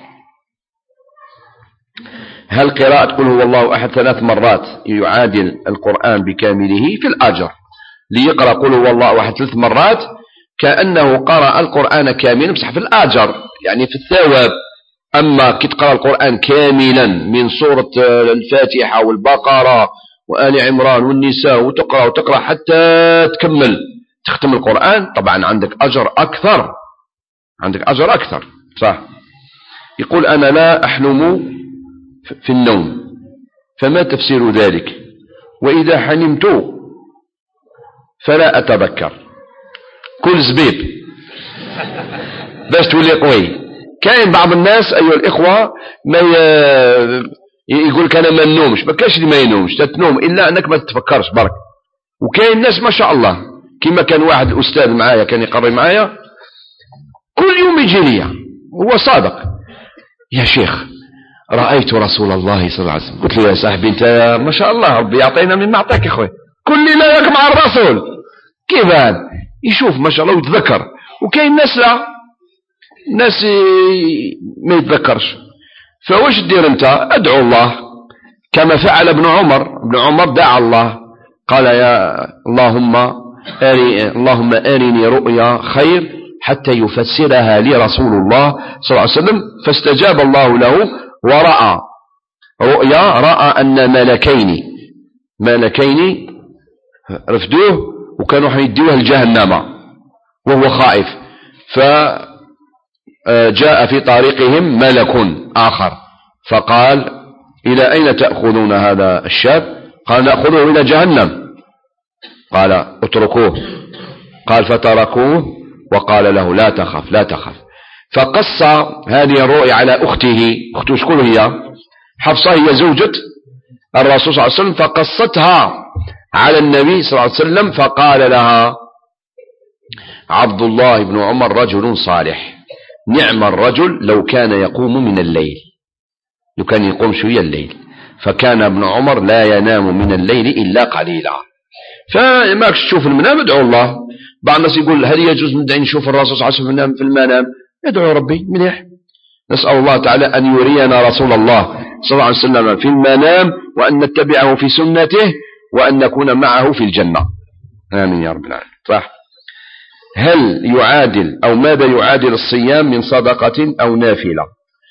هل قراءة قل هو الله أحد 3 مرات يعادل القرآن بكامله في الأجر؟ ليقرأ قل هو الله أحد 3 مرات كأنه قرأ القرآن كاملا، بصح في الأجر يعني في الثواب. أما كي تقرأ القرآن كاملا من سورة الفاتحة والبقرة وآل عمران والنساء وتقرأ حتى تكمل تختم القرآن، طبعا عندك أجر أكثر، صح. يقول أنا لا أحلم في النوم، فما تفسير ذلك؟ وإذا حلمت فلا أتذكر. كل زبيب باش تولي قوي. كاين بعض الناس أيها الإخوة ما يقول لك أنا ما نومش، ما كاش اللي ما ينومش، تتنوم إلا أنك ما تتفكرش برك. وكاين ناس ما شاء الله، كما كان واحد الأستاذ معايا كان يقري معايا كل يوم يجي لي، هو صادق، يا شيخ رأيت رسول الله صلى الله عليه وسلم. قلت له يا صاحبي أنت ما شاء الله ربي يعطينا مما أعطاك يا أخوي، كل ليلة مع الرسول. كيف يشوف ما شاء الله ويتذكر، وكاين ناس لا، ناس ما يتذكرش. فواش دير أنت؟ أدعو الله كما فعل ابن عمر. ابن عمر دعا الله قال يا اللهم أرني رؤيا خير حتى يفسرها لي رسول الله صلى الله عليه وسلم، فاستجاب الله له ورأى رؤيا، رأى أن ملكين رفدوه وكانوا حيدوه لجهنم وهو خائف، فجاء في طريقهم ملك آخر فقال إلى أين تأخذون هذا الشاب؟ قال نأخذه إلى جهنم. قال اتركوه. قال فتركوه وقال له لا تخف لا تخف. فقص هذه الرؤيا على أخته شكون هي؟ حفصة، هي زوجة الرسول صلى الله عليه وسلم، فقصتها على النبي صلى الله عليه وسلم، فقال لها عبد الله بن عمر رجل صالح، نعم الرجل لو كان يقوم من الليل، لو كان يقوم شوية الليل، فكان ابن عمر لا ينام من الليل إلا قليلا. فما تشوف المنام ادعو الله. بعض الناس يقول هل يجوز ندعي نشوف الرسول صلى الله عليه وسلم في المنام؟ ادعو ربي مليح، نسأل الله تعالى أن يرينا رسول الله صلى الله عليه وسلم في المنام، وأن نتبعه في سنته، وأن نكون معه في الجنة، آمين يا رب العالمين. صح. هل يعادل أو ماذا يعادل الصيام من صدقة أو نافلة؟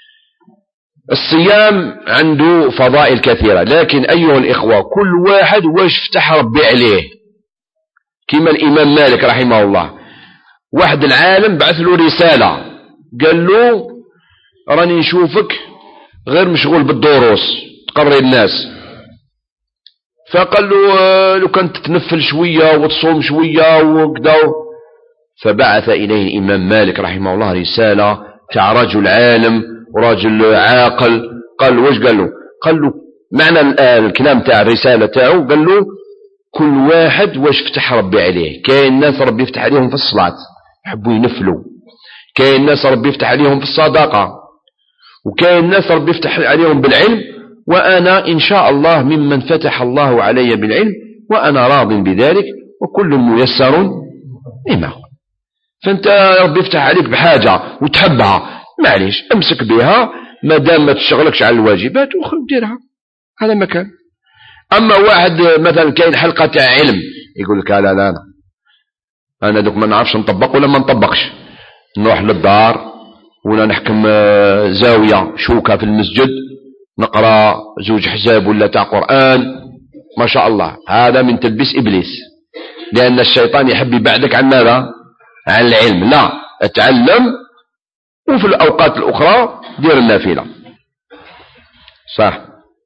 الصيام عنده فضائل كثيرة، لكن أيها الإخوة كل واحد واش فتح ربي عليه. كما الإمام مالك رحمه الله، واحد العالم بعث له رسالة قال له راني نشوفك غير مشغول بالدروس تقري الناس، فقال له لو كنت تتنفل شوية وتصوم شوية وكذا. فبعث إليه الإمام مالك رحمه الله رسالة تاع رجل عالم ورجل عاقل. قال واش قال له؟ قال له معنى الكلام تاع الرسالة تاعه، قال له كل واحد واش فتح ربي عليه. كاين ناس ربي يفتح عليهم في الصلاة يحبوا ينفلوا، كاين ناس ربي يفتح عليهم في الصدقة، وكاين ناس ربي يفتح عليهم بالعلم، وأنا إن شاء الله ممن فتح الله علي بالعلم، وأنا راض بذلك، وكل ميسر لما هو. فأنت ربي يفتح عليك بحاجة وتحبها، معليش امسك بها ما دام ما تشغلكش على الواجبات وخرج ديرها، هذا مكان. أما واحد مثلا كاين حلقة تاع علم يقول لك لا أنا دوك ما نعرفش نطبق ولا ما نطبقش، نروح للدار ولا نحكم زاوية شوكة في المسجد نقرأ 2 حزاب ولا تاع قرآن، ما شاء الله. هذا من تلبيس إبليس، لأن الشيطان يحب يبعدك عن ماذا؟ عن العلم. لا، اتعلم، وفي الأوقات الأخرى دير النافلة. صح.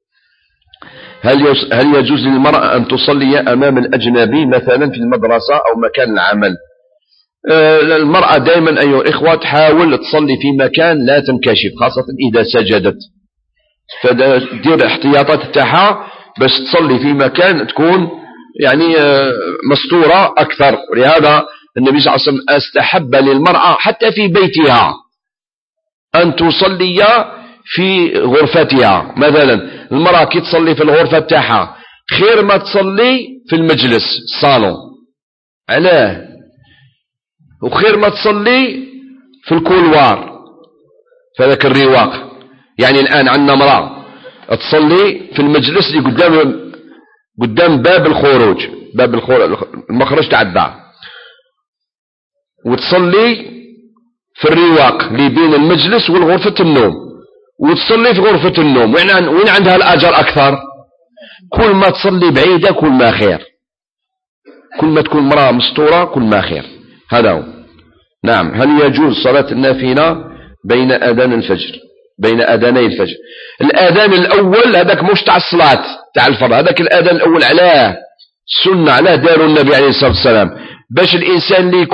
هل يجوز للمرأة أن تصلي أمام الأجنبي مثلا في المدرسة أو مكان العمل؟ المرأة دائما أيها الإخوة تحاول تصلي في مكان لا تنكشف، خاصة إذا سجدت، فدير احتياطات تاعها باش تصلي في مكان تكون يعني مستورة أكثر. ولهذا النبي صلى الله عليه وسلم استحب للمرأة حتى في بيتها أن تصلي في غرفتها. مثلا المرأة كي تصلي في الغرفة تاعها خير ما تصلي في المجلس الصالون، علاه؟ وخير ما تصلي في الكولوار، في ذاك الرواق. يعني الآن عندنا امرأة تصلي في المجلس اللي قدام باب الخروج، المخرج تاع الدار، وتصلي في الرواق اللي بين المجلس والغرفة النوم، وتصلي في غرفة النوم. وين عندها الأجر أكثر؟ كل ما تصلي بعيدة كل ما خير، كل ما تكون امرأة مستورة كل ما خير. هذا هو. نعم. هل يجوز صلاة النافلة بين أذان الفجر، بين أذاني الفجر؟ الأذان الأول هذاك مش تاع الصلاة تاع الفرض، هذاك الأذان الأول علاه سنة، علاه داروا النبي عليه الصلاة والسلام باش الإنسان اللي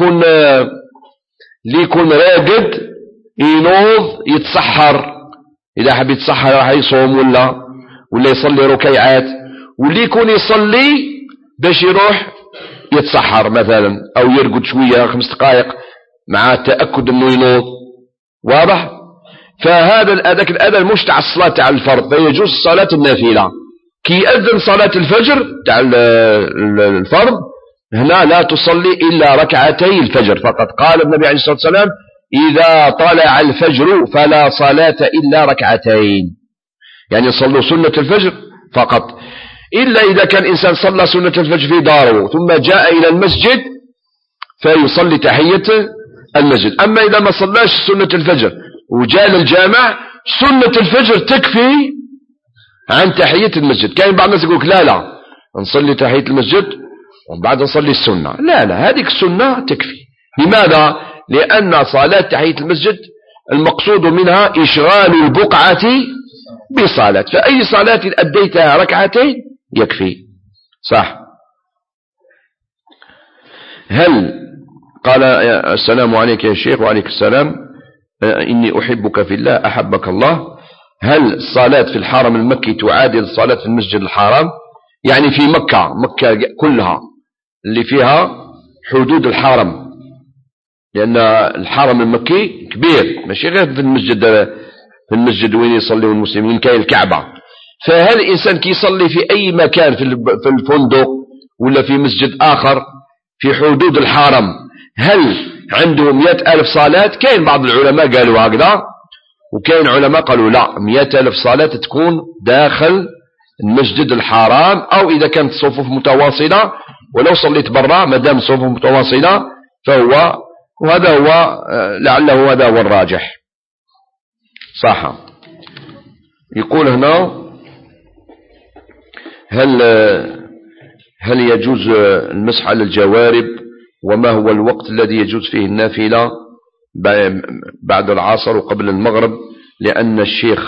يكون راقد ينوض يتسحر، إذا حب يتسحر راح يصوم ولا يصلي ركيعات، واللي يكون يصلي باش يروح يتسحر مثلا أو يرقد شوية 5 دقائق مع التأكد أنه ينوض. واضح؟ فهذا الأذان مش تاع الصلاة تاع الفرض، فيجوز صلاة النافلة. كي يأذن صلاة الفجر تاع الفرض هنا لا تصلي إلا ركعتي الفجر فقط. قال النبي عليه الصلاة والسلام إذا طلع الفجر فلا صلاة إلا ركعتين، يعني صلوا سنة الفجر فقط، إلا إذا كان إنسان صلى سنة الفجر في داره ثم جاء إلى المسجد فيصلي تحية المسجد. أما إذا ما صلاش سنة الفجر وجاء للجامع سنة الفجر تكفي عن تحية المسجد. كاين بعض الناس يقولك لا نصلي تحية المسجد وبعد نصلي السنة، لا هذيك السنة تكفي. لماذا؟ لأن صلاة تحية المسجد المقصود منها إشغال البقعة بصلاة، فأي صلاة أديتها ركعتين يكفي. صح. هل قال السلام عليك يا شيخ وعليك السلام إني أحبك في الله أحبك الله، هل الصلاة في الحرم المكي تعادل الصلاة في المسجد الحرام؟ يعني في مكة كلها اللي فيها حدود الحرم، لأن الحرم المكي كبير ماشي غير في المسجد وين يصلي المسلمين كاين الكعبة. فهل الإنسان كي يصلي في أي مكان في الفندق ولا في مسجد آخر في حدود الحرم هل عندهم 100,000 صلاة؟ كاين بعض العلماء قالوا هكذا، وكاين علماء قالوا لا 100,000 صلاة تكون داخل المسجد الحرام، أو إذا كانت صفوف متواصلة ولو صليت برا ما دام صفوف متواصلة فهو، وهذا هو لعله هذا هو الراجح. صح. يقول هنا هل يجوز المسح على الجوارب، وما هو الوقت الذي يجوز فيه النافلة بعد العصر وقبل المغرب؟ لأن الشيخ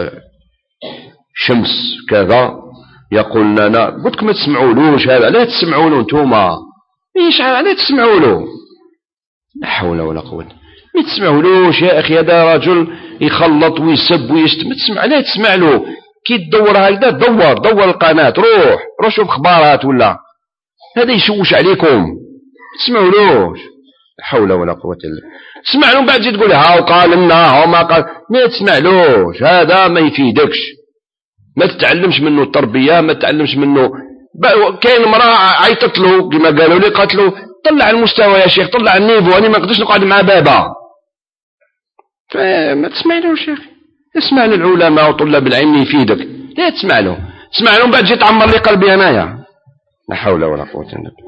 شمس كذا يقول لنا، قلت لكم ما تسمعولوش، هذا لا تسمعوا انتوما، ايش لا تسمعوا له، لا حول ولا قوة، ما تسمعولوش يا أخي، هذا رجل يخلط ويسب ويشتم، لا تسمع له. كي تدور هكذا دور القناة، روح شوف اخبارات ولا هذا يشوش عليكم، تسمعولوش، لا حول ولا قوة الا. تسمع لهم بعد تقول ها وقال لنا ها ما قال، ما تسمعلوش، هذا ما يفيدكش، ما تتعلمش منه التربية، ما تتعلمش منه. كاين امرأة عيطت له كما قالوا لي، قالت له طلع المستوى يا شيخ، طلع النيفو، أنا ما نقدرش نقعد مع بابا. فما تسمعلوش يا أخي، اسمع للعلماء وطلاب العلم يفيدك، لا تسمع له، اسمع لهم بعد جيت عمر لي قلبي أنايا، لا حول ولا قوة إلا بالله.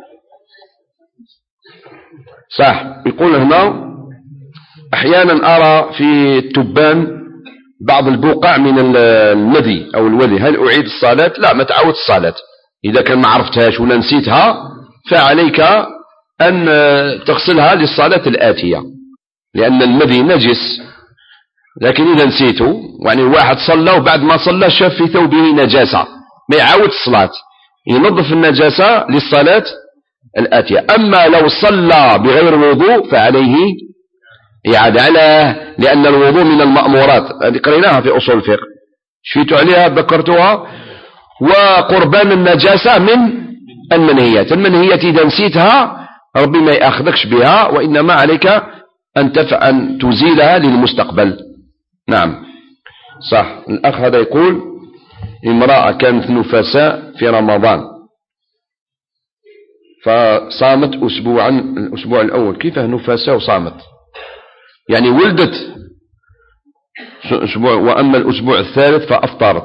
صح. يقول هنا أحيانا أرى في التبان بعض البقع من النذي أو الولي، هل أعيد الصلاة؟ لا، ما تعود الصلاة. إذا كان ما عرفتهاش ولا نسيتها فعليك أن تغسلها للصلاة الآتية، لأن المذي نجس. لكن إذا نسيته، يعني واحد صلى وبعد ما صلى شاف في ثوبه نجاسة، ما يعاود الصلاة، ينظف النجاسة للصلاة الآتية. أما لو صلى بغير وضوء فعليه إعادة، لأن الوضوء من المأمورات، هذه قريناها في أصول الفقه، شفيت عليها ذكرتها. وقربان النجاسة من المنهيات، المنهيات إذا نسيتها ربي ما يأخذكش بها، وإنما عليك أن تزيلها للمستقبل. نعم. صح. الأخ هذا يقول امرأة كانت نفساء في رمضان فصامت أسبوعا، الأسبوع الأول. كيف نفساء وصامت؟ يعني ولدت أسبوع، وأما الأسبوع الثالث فأفطرت.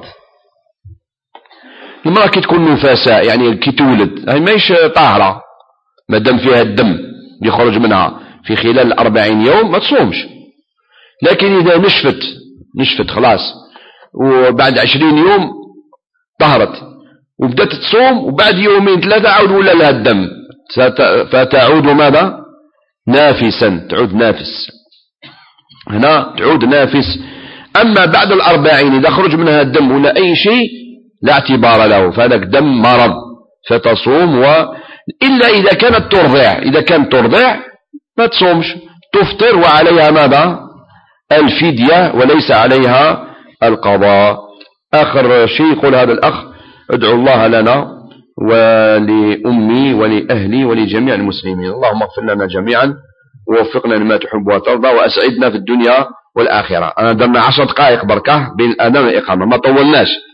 المرأة كي تكون نفساء يعني كي تولد هي ماهيش طاهرة، ما دام فيها الدم يخرج منها في خلال 40 يوم ما تصومش. لكن إذا نشفت خلاص وبعد 20 يوم طهرت وبدأت تصوم، وبعد يومين 3 عود ولا لها الدم، فتعود ماذا؟ نافسا، تعود نافس، هنا تعود نافس. أما بعد 40 إذا خرج منها الدم ولا أي شيء لا اعتبار له، فهذاك دم مرض فتصوم، إلا إذا كانت ترضع. إذا كانت ترضع ما تصومش، تفطر وعليها ماذا؟ الفدية، وليس عليها القضاء. آخر شيء يقول هذا الأخ: ادعو الله لنا ولأمي ولأهلي ولجميع المسلمين، اللهم اغفر لنا جميعا ووفقنا لما تحب وترضى، وأسعدنا في الدنيا والآخرة. أنا درنا 10 دقائق بركة بين الأذان والإقامة، ما طولناش.